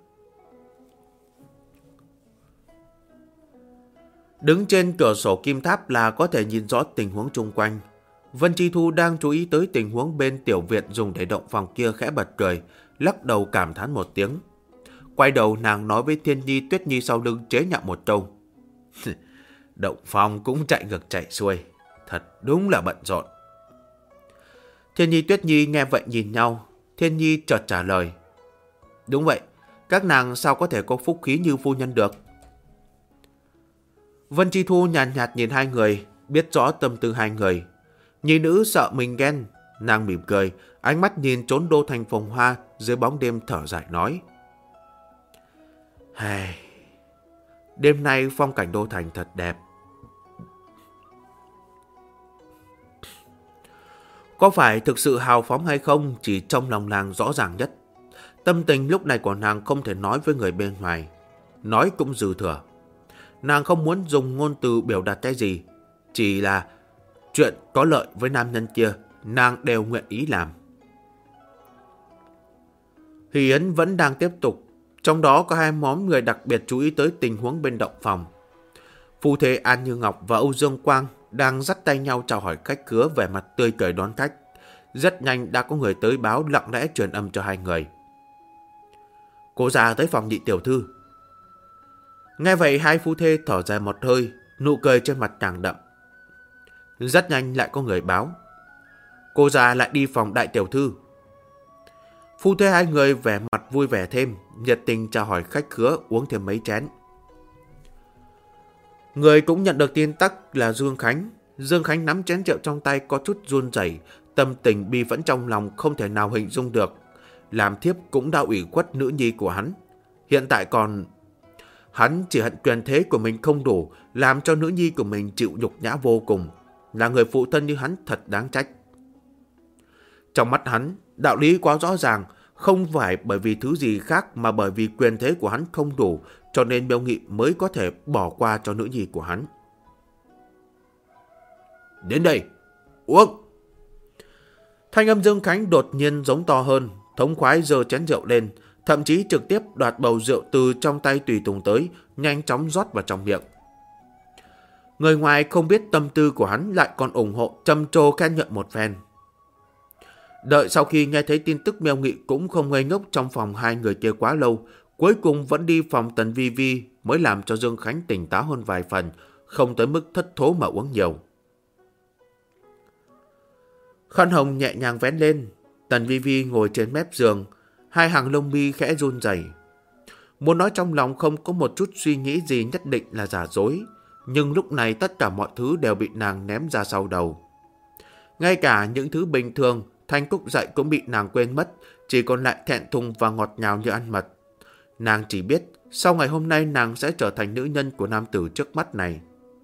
S1: Đứng trên cửa sổ kim tháp là có thể nhìn rõ tình huống chung quanh. Vân Chi Thu đang chú ý tới tình huống bên tiểu viện dùng để động phòng kia, khẽ bật cười, lắc đầu cảm thán một tiếng. Quay đầu nàng nói với Thiên Nhi, Tuyết Nhi sau lưng chế nhạo một câu. Động phòng cũng chạy ngược chạy xuôi, thật đúng là bận rộn. Thiên Nhi Tuyết Nhi nghe vậy nhìn nhau. Thiên Nhi chợt trả lời. Đúng vậy, các nàng sao có thể có phúc khí như phu nhân được. Vân Chi Thu nhàn nhạt nhìn hai người, biết rõ tâm tư hai người. Nhi nữ sợ mình ghen, nàng mỉm cười, ánh mắt nhìn trốn đô thành phồn hoa, dưới bóng đêm thở dài nói. Hey, đêm nay phong cảnh đô thành thật đẹp. Có phải thực sự hào phóng hay không, chỉ trong lòng nàng rõ ràng nhất. Tâm tình lúc này của nàng không thể nói với người bên ngoài, nói cũng dư thừa. Nàng không muốn dùng ngôn từ biểu đạt cái gì, chỉ là chuyện có lợi với nam nhân kia, nàng đều nguyện ý làm. Hỷ yến vẫn đang tiếp tục, trong đó có hai món người đặc biệt chú ý tới tình huống bên động phòng. Phu thê An Như Ngọc và Âu Dương Quang đang dắt tay nhau chào hỏi khách khứa, vẻ mặt tươi cười đón khách. Rất nhanh đã có người tới báo, lặng lẽ truyền âm cho hai người. Cô già tới phòng nhị tiểu thư. Nghe vậy hai phu thê thở dài một hơi, nụ cười trên mặt càng đậm. Rất nhanh lại có người báo. Cô già lại đi phòng đại tiểu thư. Phu thê hai người vẻ mặt vui vẻ thêm, nhiệt tình chào hỏi khách khứa, uống thêm mấy chén. Người cũng nhận được tin tức là Dương Khánh. Dương Khánh nắm chén rượu trong tay có chút run rẩy, tâm tình bi phẫn trong lòng không thể nào hình dung được. Làm thiếp cũng đã ủy khuất nữ nhi của hắn. Hiện tại còn... Hắn chỉ hận quyền thế của mình không đủ, làm cho nữ nhi của mình chịu nhục nhã vô cùng. Là người phụ thân như hắn thật đáng trách. Trong mắt hắn, đạo lý quá rõ ràng, không phải bởi vì thứ gì khác mà bởi vì quyền thế của hắn không đủ, cho nên Miêu Nghị mới có thể bỏ qua cho nữ nhi của hắn. Đến đây, uống! Thanh âm Dương Khánh đột nhiên giống to hơn, thống khoái giơ chén rượu lên, thậm chí trực tiếp đoạt bầu rượu từ trong tay tùy tùng tới, nhanh chóng rót vào trong miệng. Người ngoài không biết tâm tư của hắn lại còn ủng hộ, trầm trồ khen ngợi một phen. Đợi sau khi nghe thấy tin tức, Miêu Nghị cũng không ngây ngốc trong phòng hai người kia quá lâu, cuối cùng vẫn đi phòng Tần Vi Vi, mới làm cho Dương Khánh tỉnh táo hơn vài phần, không tới mức thất thố mà uống nhiều. Khăn hồng nhẹ nhàng vén lên, Tần Vi Vi ngồi trên mép giường, hai hàng lông mi khẽ run rẩy. Muốn nói trong lòng không có một chút suy nghĩ gì nhất định là giả dối, Nhưng lúc này tất cả mọi thứ đều bị nàng ném ra sau đầu. Ngay cả những thứ bình thường Thanh Cúc dạy cũng bị nàng quên mất, chỉ còn lại thẹn thùng và ngọt ngào như ăn mật. Nàng chỉ biết sau ngày hôm nay nàng sẽ trở thành nữ nhân của nam tử trước mắt này.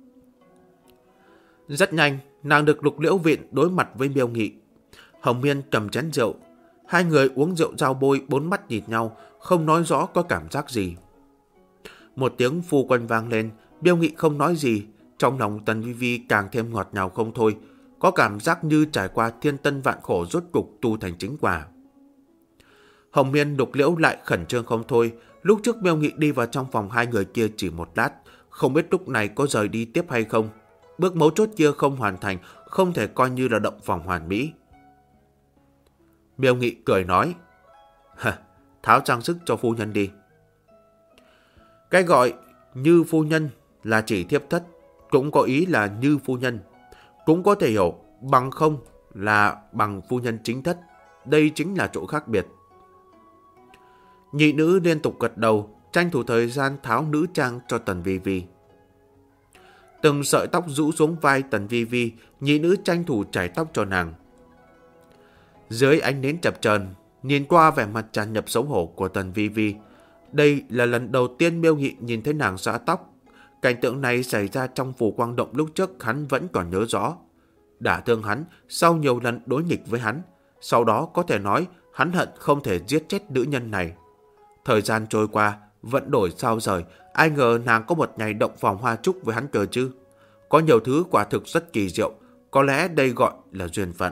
S1: Rất nhanh, nàng được Lục Liễu viện đối mặt với Miêu Nghị. Hồng Miên cầm chén rượu. Hai người uống rượu giao bôi, bốn mắt nhìn nhau, không nói rõ có cảm giác gì. Một tiếng phu quân vang lên, Miêu Nghị không nói gì. Trong lòng Tần Vi Vi càng thêm ngọt ngào không thôi, có cảm giác như trải qua thiên tân vạn khổ rốt cục tu thành chính quả. Hồng Miên Lục Liễu lại khẩn trương không thôi. Lúc trước Miêu Nghị đi vào trong phòng hai người kia chỉ một lát, không biết lúc này có rời đi tiếp hay không. Bước mấu chốt kia không hoàn thành, không thể coi như là động phòng hoàn mỹ. Miêu Nghị cười nói, tháo trang sức cho phu nhân đi. Cái gọi như phu nhân là chỉ thiếp thất, cũng có ý là như phu nhân. Cũng có thể hiểu bằng không là bằng phu nhân chính thất. Đây chính là chỗ khác biệt. Nhị nữ liên tục gật đầu, tranh thủ thời gian tháo nữ trang cho Tần Vi Vi. Từng sợi tóc rũ xuống vai Tần Vi Vi, nhị nữ tranh thủ chải tóc cho nàng. Dưới ánh nến chập chờn, nhìn qua vẻ mặt tràn ngập xấu hổ của Tần Vi Vi, đây là lần đầu tiên Miêu Nghị nhìn thấy nàng xõa tóc. Cảnh tượng này xảy ra trong Phù Quang Động lúc trước hắn vẫn còn nhớ rõ. Đả thương hắn sau nhiều lần đối nghịch với hắn, sau đó có thể nói hắn hận không thể giết chết nữ nhân này. Thời gian trôi qua, vận đổi sao rời, ai ngờ nàng có một ngày động phòng hoa trúc với hắn cơ chứ. Có nhiều thứ quả thực rất kỳ diệu, có lẽ đây gọi là duyên phận.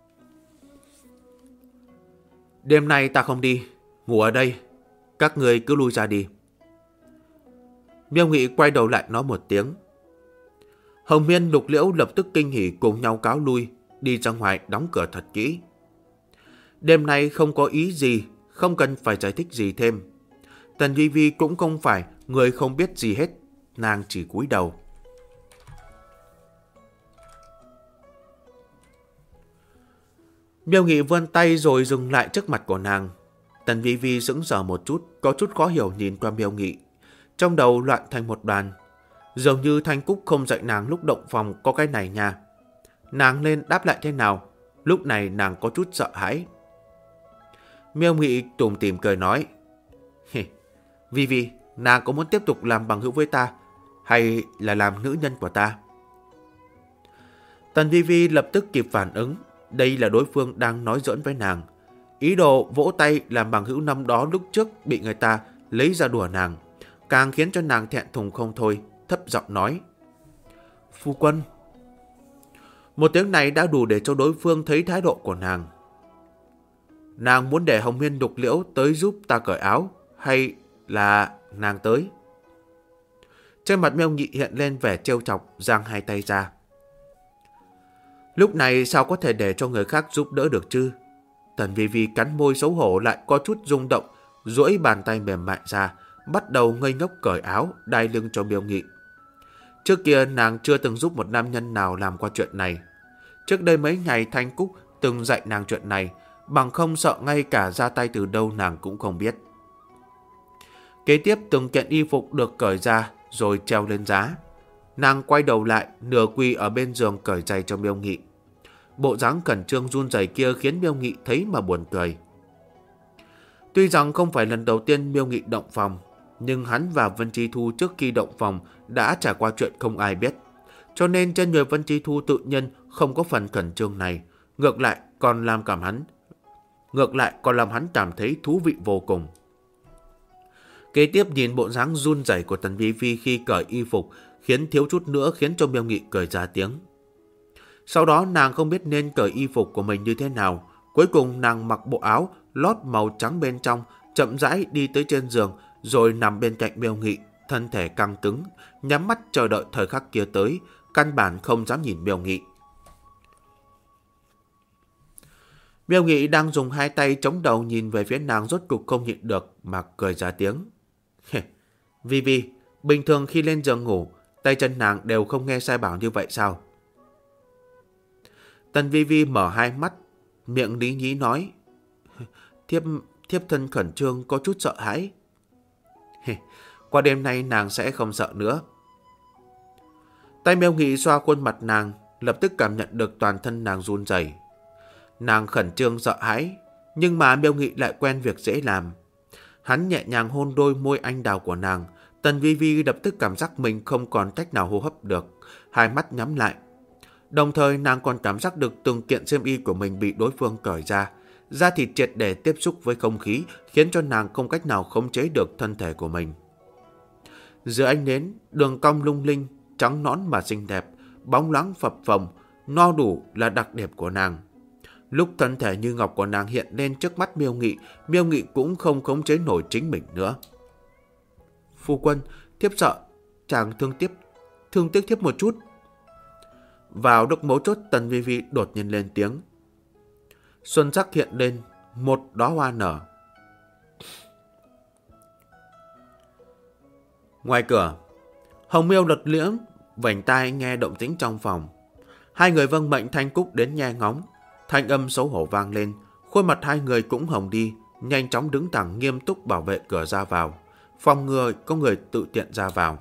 S1: Đêm nay ta không đi, ngủ ở đây, các người cứ lui ra đi. Miêu Nghị quay đầu lại nói một tiếng. Hồng Miên Lục Liễu lập tức kinh hỉ cùng nhau cáo lui, đi ra ngoài đóng cửa thật kỹ. Đêm nay không có ý gì, không cần phải giải thích gì thêm. Tần Vi Vi cũng không phải người không biết gì hết, nàng chỉ cúi đầu. Miêu Nghị vươn tay rồi dừng lại trước mặt của nàng. Tần Vi Vi sững sờ một chút, có chút khó hiểu nhìn qua Miêu Nghị. Trong đầu loạn thành một đoàn. Dường như Thanh Cúc không dạy nàng lúc động phòng có cái này nha. Nàng nên đáp lại thế nào? Lúc này nàng có chút sợ hãi. Miêu Nghị tủm tỉm cười nói, Vi Vi, nàng có muốn tiếp tục làm bằng hữu với ta, hay là làm nữ nhân của ta? Tần Vi Vi lập tức kịp phản ứng. Đây là đối phương đang nói giỡn với nàng. Ý đồ vỗ tay làm bằng hữu năm đó lúc trước bị người ta lấy ra đùa nàng, càng khiến cho nàng thẹn thùng không thôi, thấp giọng nói, phu quân. Một tiếng này đã đủ để cho đối phương thấy thái độ của nàng. Nàng muốn để Hồng Miên Lục Liễu tới giúp ta cởi áo, hay là nàng tới? Trên mặt Miêu Nghị hiện lên vẻ trêu chọc, giang hai tay ra. Lúc này sao có thể để cho người khác giúp đỡ được chứ? Tần Vi Vi cắn môi xấu hổ lại có chút rung động, duỗi bàn tay mềm mại ra, bắt đầu ngây ngốc cởi áo, đai lưng cho Miêu Nghị. Trước kia nàng chưa từng giúp một nam nhân nào làm qua chuyện này. Trước đây mấy ngày Thanh Cúc từng dạy nàng chuyện này, bằng không sợ ngay cả ra tay từ đâu nàng cũng không biết. Kế tiếp từng kiện y phục được cởi ra rồi treo lên giá. Nàng quay đầu lại, nửa quỳ ở bên giường cởi giày cho Miêu Nghị. Bộ dáng khẩn trương run rẩy kia khiến Miêu Nghị thấy mà buồn cười. Tuy rằng không phải lần đầu tiên Miêu Nghị động phòng, nhưng hắn và Vân Chi Thu trước khi động phòng đã trải qua chuyện không ai biết. Cho nên trên người Vân Chi Thu tự nhiên không có phần khẩn trương này, ngược lại còn làm hắn cảm thấy thú vị vô cùng. Kế tiếp nhìn bộ dáng run rẩy của Tần Vi Vi khi cởi y phục khiến thiếu chút nữa khiến cho Miêu Nghị cười ra tiếng. Sau đó nàng không biết nên cởi y phục của mình như thế nào. Cuối cùng nàng mặc bộ áo lót màu trắng bên trong, chậm rãi đi tới trên giường rồi nằm bên cạnh Miêu Nghị, thân thể căng cứng, nhắm mắt chờ đợi thời khắc kia tới, căn bản không dám nhìn Miêu Nghị. Miêu Nghị đang dùng hai tay chống đầu nhìn về phía nàng, rốt cục không nhịn được mà cười ra tiếng. Vi Vi, bình thường khi lên giường ngủ, tay chân nàng đều không nghe sai bảo như vậy sao? Tần Vi Vi mở hai mắt, miệng lý nhí nói, thiếp thân khẩn trương có chút sợ hãi. Qua đêm nay nàng sẽ không sợ nữa. Tay Miêu Nghị xoa khuôn mặt nàng, lập tức cảm nhận được toàn thân nàng run rẩy. Nàng khẩn trương sợ hãi, nhưng mà Miêu Nghị lại quen việc dễ làm. Hắn nhẹ nhàng hôn đôi môi anh đào của nàng. Tần Vi Vi lập tức cảm giác mình không còn cách nào hô hấp được, hai mắt nhắm lại. Đồng thời nàng còn cảm giác được từng kiện xiêm y của mình bị đối phương cởi ra, da thịt triệt để tiếp xúc với không khí, khiến cho nàng không cách nào khống chế được thân thể của mình. Giữa ánh nến, đường cong lung linh, trắng nõn mà xinh đẹp, bóng loáng phập phồng, no đủ là đặc điểm của nàng. Lúc thân thể như ngọc của nàng hiện lên trước mắt Miêu Nghị cũng không khống chế nổi chính mình nữa. Phu quân, thiếp sợ, chàng thương tiếc thiếp một chút. Vào lúc mấu chốt, Tần Vi Vi đột nhiên lên tiếng. Xuân sắc hiện lên, một đóa hoa nở. Ngoài cửa, Hồng Miêu lật liễm, vành tai nghe động tĩnh trong phòng. Hai người vâng mệnh Thanh Cúc đến nghe ngóng. Thanh âm xấu hổ vang lên, khuôn mặt hai người cũng hồng đi, nhanh chóng đứng thẳng nghiêm túc bảo vệ cửa ra vào, phòng ngừa có người tự tiện ra vào.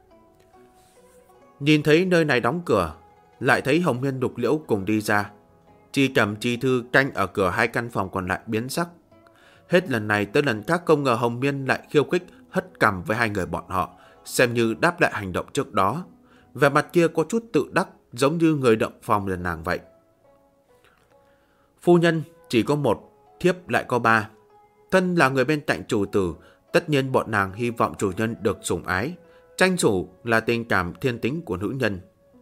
S1: Nhìn thấy nơi này đóng cửa, lại thấy Hồng Miên Lục Liễu cùng đi ra. Chi Cầm Chi Thư canh ở cửa hai căn phòng còn lại biến sắc. Hết lần này tới lần khác không ngờ Hồng Miên lại khiêu khích hất cằm với hai người bọn họ, xem như đáp lại hành động trước đó. Vẻ mặt kia có chút tự đắc, giống như người động phòng là nàng vậy. Phu nhân chỉ có một, thiếp lại có ba. Thân là người bên cạnh chủ tử, tất nhiên bọn nàng hy vọng chủ nhân được sủng ái. Tranh thủ là tình cảm thiên tính của nữ nhân.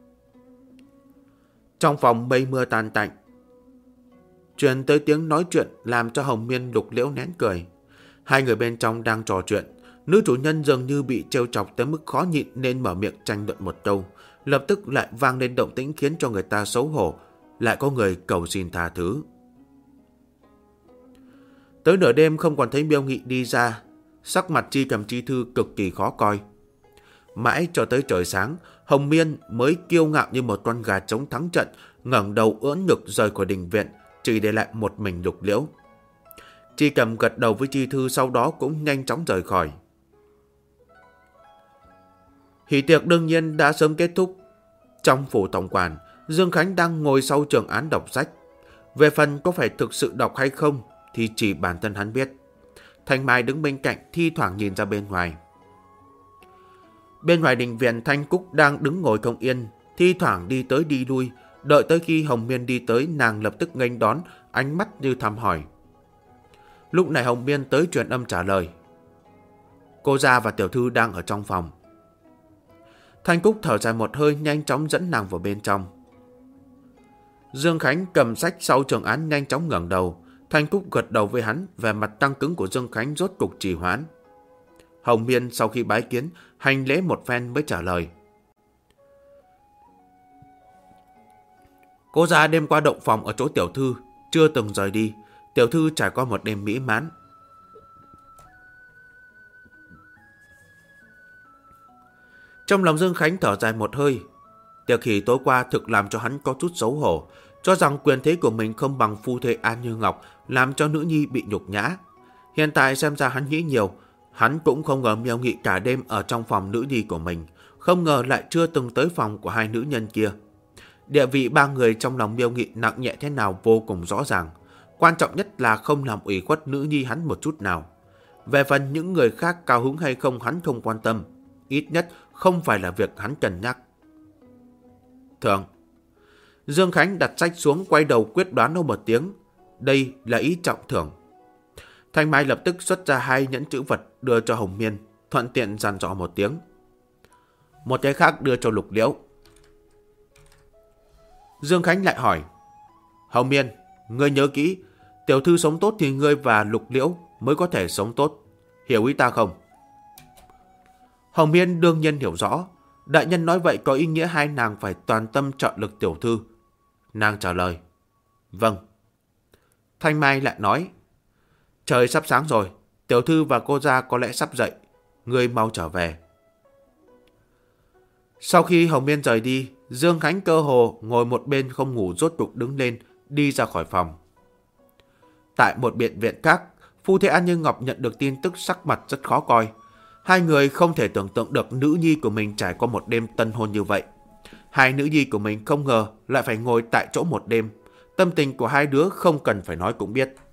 S1: Trong phòng mây mưa tan tạnh, truyền tới tiếng nói chuyện làm cho Hồng Miên Lục Liễu nén cười. Hai người bên trong đang trò chuyện, nữ chủ nhân dường như bị trêu chọc tới mức khó nhịn nên mở miệng tranh luận một câu, lập tức lại vang lên động tĩnh khiến cho người ta xấu hổ, lại có người cầu xin tha thứ. Tới nửa đêm không còn thấy Miêu Nghị đi ra, sắc mặt Chi Cầm Chi Thư cực kỳ khó coi. Mãi cho tới trời sáng, Hồng Miên mới kiêu ngạo như một con gà trống thắng trận, ngẩng đầu ưỡn ngực rời khỏi đình viện, chỉ để lại một mình Lục Liễu. Chi Cầm gật đầu với Chi Thư, sau đó cũng nhanh chóng rời khỏi. Hỷ tiệc đương nhiên đã sớm kết thúc. Trong phủ tổng quản, Dương Khánh đang ngồi sau trường án đọc sách. Về phần có phải thực sự đọc hay không thì chỉ bản thân hắn biết. Thanh Mai đứng bên cạnh, thi thoảng nhìn ra bên ngoài. Bên ngoài đình viện, Thanh Cúc đang đứng ngồi không yên, thi thoảng đi tới đi lui. Đợi tới khi Hồng Miên đi tới, nàng lập tức nghênh đón, ánh mắt như thăm hỏi. Lúc này Hồng Miên tới truyền âm trả lời. Cô gia và tiểu thư đang ở trong phòng. Thanh Cúc thở dài một hơi, nhanh chóng dẫn nàng vào bên trong. Dương Khánh cầm sách sau trường án nhanh chóng ngẩng đầu. Thanh Cúc gật đầu với hắn, vẻ mặt căng cứng của Dương Khánh rốt cục trì hoãn. Hồng Miên sau khi bái kiến, hành lễ một phen mới trả lời. Cô gia đêm qua động phòng ở chỗ tiểu thư, chưa từng rời đi. Tiểu thư trải qua một đêm mỹ mãn. Trong lòng Dương Khánh thở dài một hơi. Tiệc hỷ tối qua thực làm cho hắn có chút xấu hổ, cho rằng quyền thế của mình không bằng phu thê An Như Ngọc, làm cho nữ nhi bị nhục nhã. Hiện tại xem ra hắn nghĩ nhiều, hắn cũng không ngờ Miêu Nghị cả đêm ở trong phòng nữ nhi của mình, không ngờ lại chưa từng tới phòng của hai nữ nhân kia. Địa vị ba người trong lòng Miêu Nghị nặng nhẹ thế nào vô cùng rõ ràng, quan trọng nhất là không làm ủy khuất nữ nhi hắn một chút nào. Về phần những người khác cao hứng hay không hắn không quan tâm, ít nhất không phải là việc hắn cân nhắc. Thượng. Dương Khánh đặt sách xuống, quay đầu quyết đoán nói một tiếng. Đây là ý trọng thưởng. Thanh Mai lập tức xuất ra hai nhẫn chữ vật đưa cho Hồng Miên, thuận tiện dặn dò một tiếng. Một cái khác đưa cho Lục Liễu. Dương Khánh lại hỏi. Hồng Miên, ngươi nhớ kỹ, tiểu thư sống tốt thì ngươi và Lục Liễu mới có thể sống tốt. Hiểu ý ta không? Hồng Miên đương nhiên hiểu rõ. Đại nhân nói vậy có ý nghĩa hai nàng phải toàn tâm trợ lực tiểu thư. Nàng trả lời. Vâng. Thanh Mai lại nói. Trời sắp sáng rồi, tiểu thư và cô gia có lẽ sắp dậy. Ngươi mau trở về. Sau khi Hồng Miên rời đi, Dương Khánh cơ hồ ngồi một bên không ngủ, rốt cục đứng lên, đi ra khỏi phòng. Tại một biệt viện khác, phu thê An Như Ngọc nhận được tin tức, sắc mặt rất khó coi. Hai người không thể tưởng tượng được nữ nhi của mình trải qua một đêm tân hôn như vậy. Hai nữ nhi của mình không ngờ lại phải ngồi tại chỗ một đêm. Tâm tình của hai đứa không cần phải nói cũng biết.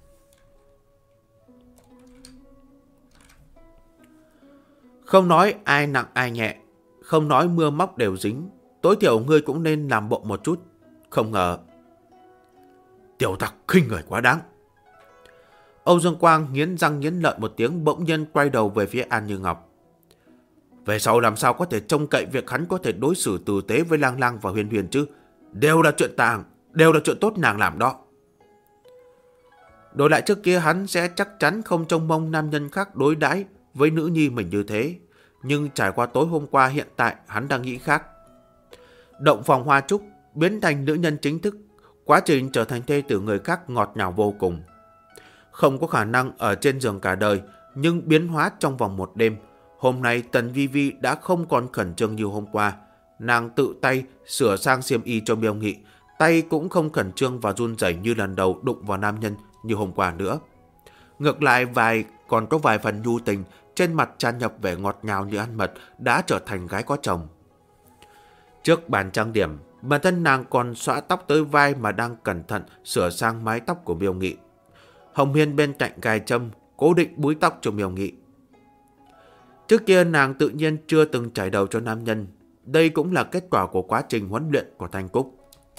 S1: Không nói ai nặng ai nhẹ, không nói mưa móc đều dính, tối thiểu ngươi cũng nên làm bộ một chút. Không ngờ. Tiểu tặc khinh người quá đáng. Âu Dương Quang nghiến răng nghiến lợi một tiếng, bỗng nhiên quay đầu về phía An Như Ngọc. Về sau làm sao có thể trông cậy việc hắn có thể đối xử tử tế với Lang Lang và Huyền Huyền chứ? Đều là chuyện tốt nàng làm đó. Đổi lại trước kia hắn sẽ chắc chắn không trông mong nam nhân khác đối đãi với nữ nhi mình như thế. Nhưng trải qua tối hôm qua, hiện tại hắn đang nghĩ khác. Động phòng Hoa Trúc biến thành nữ nhân chính thức, quá trình trở thành thê tử người khác ngọt ngào vô cùng. Không có khả năng ở trên giường cả đời, nhưng biến hóa trong vòng một đêm. Hôm nay Tần Vi Vi đã không còn khẩn trương như hôm qua. Nàng tự tay sửa sang xiêm y cho Miêu Nghị, tay cũng không khẩn trương và run rẩy như lần đầu đụng vào nam nhân như hôm qua nữa. Ngược lại còn có vài phần nhu tình, trên mặt tràn ngập vẻ ngọt ngào như ăn mật, đã trở thành gái có chồng. Trước bàn trang điểm, bản thân nàng còn xõa tóc tới vai mà đang cẩn thận sửa sang mái tóc của Miêu Nghị. Hồng Hiên bên cạnh gài châm, cố định búi tóc cho Miêu Nghị. Trước kia nàng tự nhiên chưa từng chải đầu cho nam nhân. Đây cũng là kết quả của quá trình huấn luyện của Thanh Cúc.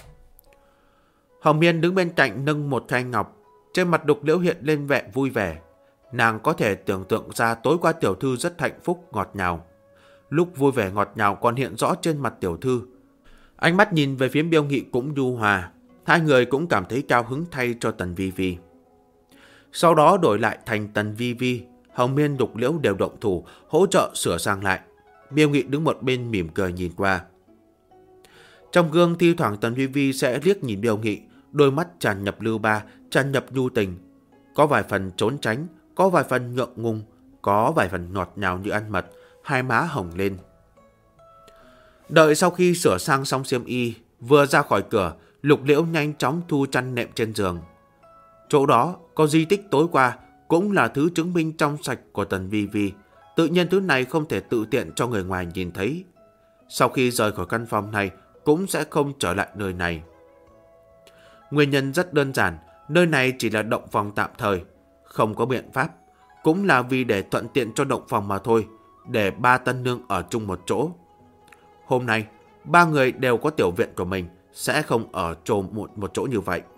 S1: Hồng Hiên đứng bên cạnh nâng một khay ngọc. Trên mặt Đục Liễu hiện lên vẻ vui vẻ. Nàng có thể tưởng tượng ra tối qua tiểu thư rất hạnh phúc ngọt ngào. Lúc vui vẻ ngọt ngào còn hiện rõ trên mặt tiểu thư. Ánh mắt nhìn về phía Miêu Nghị cũng nhu hòa. Hai người cũng cảm thấy cao hứng thay cho Tần Vi Vi. Sau đó đổi lại thành Tần Vi Vi, Hồng Hiên, Đục Liễu đều động thủ hỗ trợ sửa sang lại. Miêu Nghị đứng một bên mỉm cười nhìn qua. Trong gương thi thoảng Tần Vi Vi sẽ liếc nhìn Miêu Nghị, đôi mắt tràn ngập lưu ba, tràn ngập nhu tình. Có vài phần trốn tránh, có vài phần ngượng ngùng, có vài phần ngọt ngào như ăn mật, hai má hồng lên. Đợi sau khi sửa sang xong xiêm y, vừa ra khỏi cửa, Lục Liễu nhanh chóng thu chăn nệm trên giường. Chỗ đó có di tích tối qua, cũng là thứ chứng minh trong sạch của Tần Vi Vi. Tự nhiên thứ này không thể tự tiện cho người ngoài nhìn thấy. Sau khi rời khỏi căn phòng này, cũng sẽ không trở lại nơi này. Nguyên nhân rất đơn giản, nơi này chỉ là động phòng tạm thời, không có biện pháp. Cũng là vì để thuận tiện cho động phòng mà thôi, để ba tân nương ở chung một chỗ. Hôm nay, ba người đều có tiểu viện của mình, sẽ không ở một chỗ như vậy.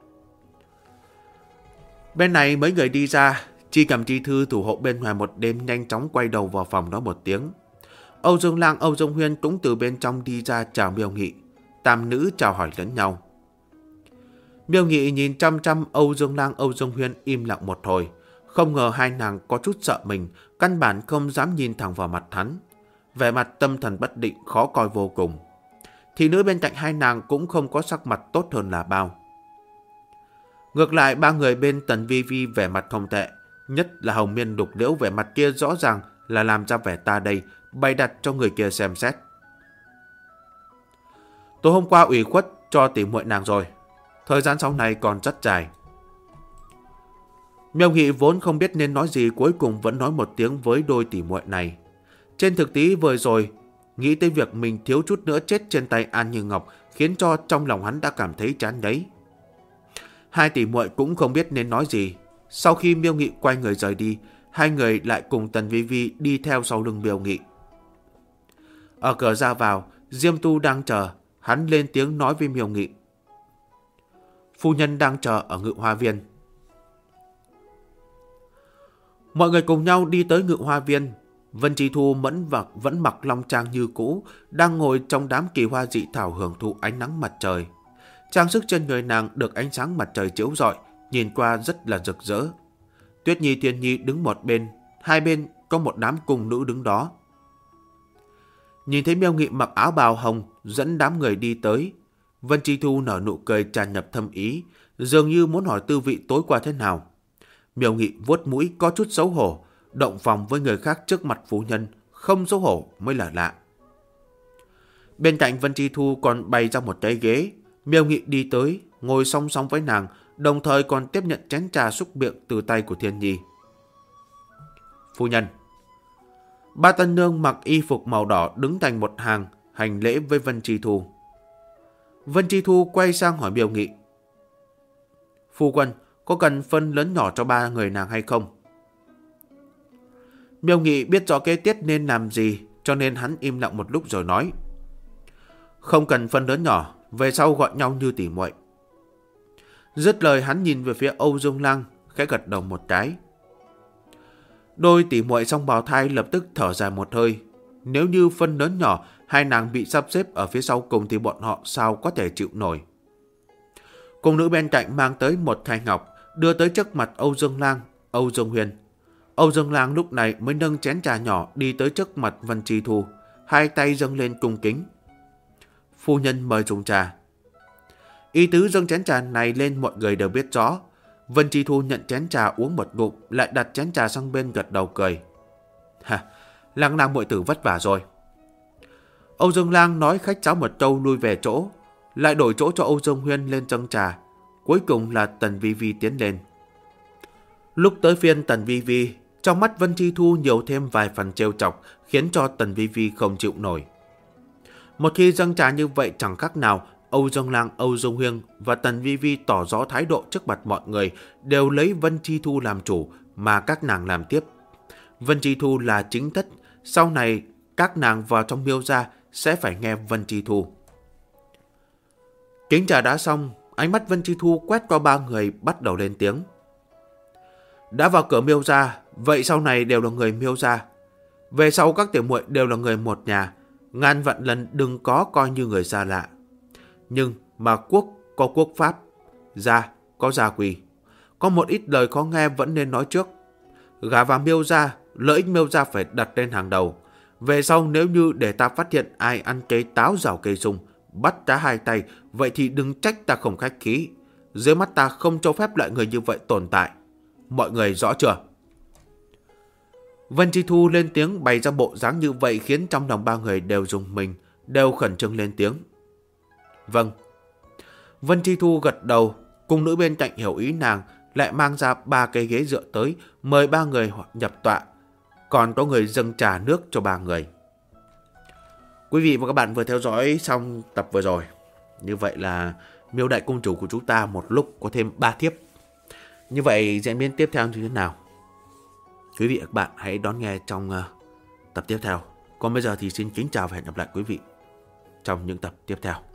S1: Bên này mấy người đi ra, Chi Cầm Chi Thư thủ hộ bên ngoài một đêm nhanh chóng quay đầu vào phòng đó một tiếng. Âu Dương Lang, Âu Dương Huyên cũng từ bên trong đi ra chào Miêu Nghị. Tam nữ chào hỏi lẫn nhau. Miêu Nghị nhìn chăm chăm Âu Dương Lang, Âu Dương Huyên im lặng một hồi. Không ngờ hai nàng có chút sợ mình, căn bản không dám nhìn thẳng vào mặt hắn. Vẻ mặt tâm thần bất định, khó coi vô cùng. Thị nữ bên cạnh hai nàng cũng không có sắc mặt tốt hơn là bao. Ngược lại ba người bên Tần Vi Vi vẻ mặt không tệ, nhất là Hồng Miên, Đục Liễu vẻ mặt kia rõ ràng là làm ra vẻ ta đây, bày đặt cho người kia xem xét. Tối hôm qua ủy khuất cho tỉ muội nàng rồi, thời gian sau này còn rất dài. Miêu Nghị vốn không biết nên nói gì, cuối cùng vẫn nói một tiếng với đôi tỉ muội này. Trên thực tế vừa rồi, nghĩ tới việc mình thiếu chút nữa chết trên tay An Như Ngọc, khiến cho trong lòng hắn đã cảm thấy chán đấy. Hai tỷ muội cũng không biết nên nói gì. Sau khi Miêu Nghị quay người rời đi, hai người lại cùng Tần Vi Vi đi theo sau lưng Miêu Nghị. Ở cửa ra vào, Diêm Tu đang chờ, hắn lên tiếng nói với Miêu Nghị. Phu nhân đang chờ ở Ngự Hoa Viên. Mọi người cùng nhau đi tới Ngự Hoa Viên. Vân Chi Thu vẫn mặc long trang như cũ, đang ngồi trong đám kỳ hoa dị thảo hưởng thụ ánh nắng mặt trời. Trang sức trên người nàng được ánh sáng mặt trời chiếu rọi, nhìn qua rất là rực rỡ. Tuyết Nhi, Thiên Nhi đứng một bên, hai bên có một đám cung nữ đứng đó. Nhìn thấy Miêu Nghị mặc áo bào hồng dẫn đám người đi tới, Vân Chi Thu nở nụ cười tràn ngập thâm ý, dường như muốn hỏi tư vị tối qua thế nào. Miêu Nghị vuốt mũi có chút xấu hổ, động phòng với người khác trước mặt phu nhân, không xấu hổ mới là lạ. Bên cạnh Vân Chi Thu còn bày ra một cái ghế, Miêu Nghị đi tới, ngồi song song với nàng, đồng thời còn tiếp nhận chén trà xúc miệng từ tay của Thiên Nhi. Phu nhân. Ba tân nương mặc y phục màu đỏ đứng thành một hàng, hành lễ với Vân Chi Thu. Vân Chi Thu quay sang hỏi Miêu Nghị. Phu quân, có cần phân lớn nhỏ cho 3 người nàng hay không? Miêu Nghị biết rõ kế tiếp nên làm gì, cho nên hắn im lặng một lúc rồi nói. Không cần phân lớn nhỏ, về sau gọi nhau như tỉ muội. Dứt lời hắn nhìn về phía Âu Dương Lang, khẽ gật đầu một cái. Đôi tỉ muội song bào thai lập tức thở dài một hơi. Nếu như phân lớn nhỏ, hai nàng bị sắp xếp ở phía sau cùng thì bọn họ sao có thể chịu nổi. Cung nữ bên cạnh mang tới một thai ngọc, đưa tới trước mặt Âu Dương Lang, Âu Dương Huyền. Âu Dương Lang lúc này mới nâng chén trà nhỏ đi tới trước mặt Vân Chi Thu, hai tay dâng lên cung kính. Phu nhân mời dùng trà. Ý tứ dâng chén trà này lên mọi người đều biết rõ. Vân Chi Thu nhận chén trà uống một ngụm, lại đặt chén trà sang bên gật đầu cười. Lang nàng muội tử vất vả rồi. Âu Dương Lang nói khách sáo một câu lui về chỗ, lại đổi chỗ cho Âu Dương Huyên lên dâng trà. Cuối cùng là Tần Vi Vi tiến lên. Lúc tới phiên Tần Vi Vi, trong mắt Vân Chi Thu nhiều thêm vài phần trêu chọc, khiến cho Tần Vi Vi không chịu nổi. Một khi dâng trà như vậy chẳng khác nào Âu Dương Lang, Âu Dương Huyên và Tần Vi Vi tỏ rõ thái độ trước mặt mọi người, đều lấy Vân Chi Thu làm chủ mà các nàng làm tiếp. Vân Chi Thu là chính thất, sau này các nàng vào trong Miêu gia sẽ phải nghe Vân Chi Thu. Kính trà đã xong, ánh mắt Vân Chi Thu quét qua 3 người bắt đầu lên tiếng. Đã vào cửa Miêu gia, vậy sau này đều là người Miêu gia. Về sau các tiểu muội đều là người một nhà, ngàn vạn lần đừng có coi như người xa lạ. Nhưng mà quốc có quốc pháp, gia có gia quy. Có một ít lời khó nghe vẫn nên nói trước. Gả vào Miêu gia, lợi ích Miêu gia phải đặt lên hàng đầu. Về sau nếu như để ta phát hiện ai ăn cây táo rào cây sung, bắt ta 2 tay, vậy thì đừng trách ta không khách khí. Dưới mắt ta không cho phép loại người như vậy tồn tại. Mọi người rõ chưa? Vân Chi Thu lên tiếng bày ra bộ dáng như vậy khiến trong lòng 3 người đều rùng mình, đều khẩn trương lên tiếng. Vâng. Vân Chi Thu gật đầu, cung nữ bên cạnh hiểu ý nàng, lại mang ra 3 cây ghế dựa tới, mời 3 người nhập tọa. Còn có người dâng trà nước cho 3 người. Quý vị và các bạn vừa theo dõi xong tập vừa rồi. Như vậy là Miêu đại cung chủ của chúng ta một lúc có thêm 3 thiếp. Như vậy diễn biến tiếp theo như thế nào? Quý vị và các bạn hãy đón nghe trong tập tiếp theo. Còn bây giờ thì xin kính chào và hẹn gặp lại quý vị trong những tập tiếp theo.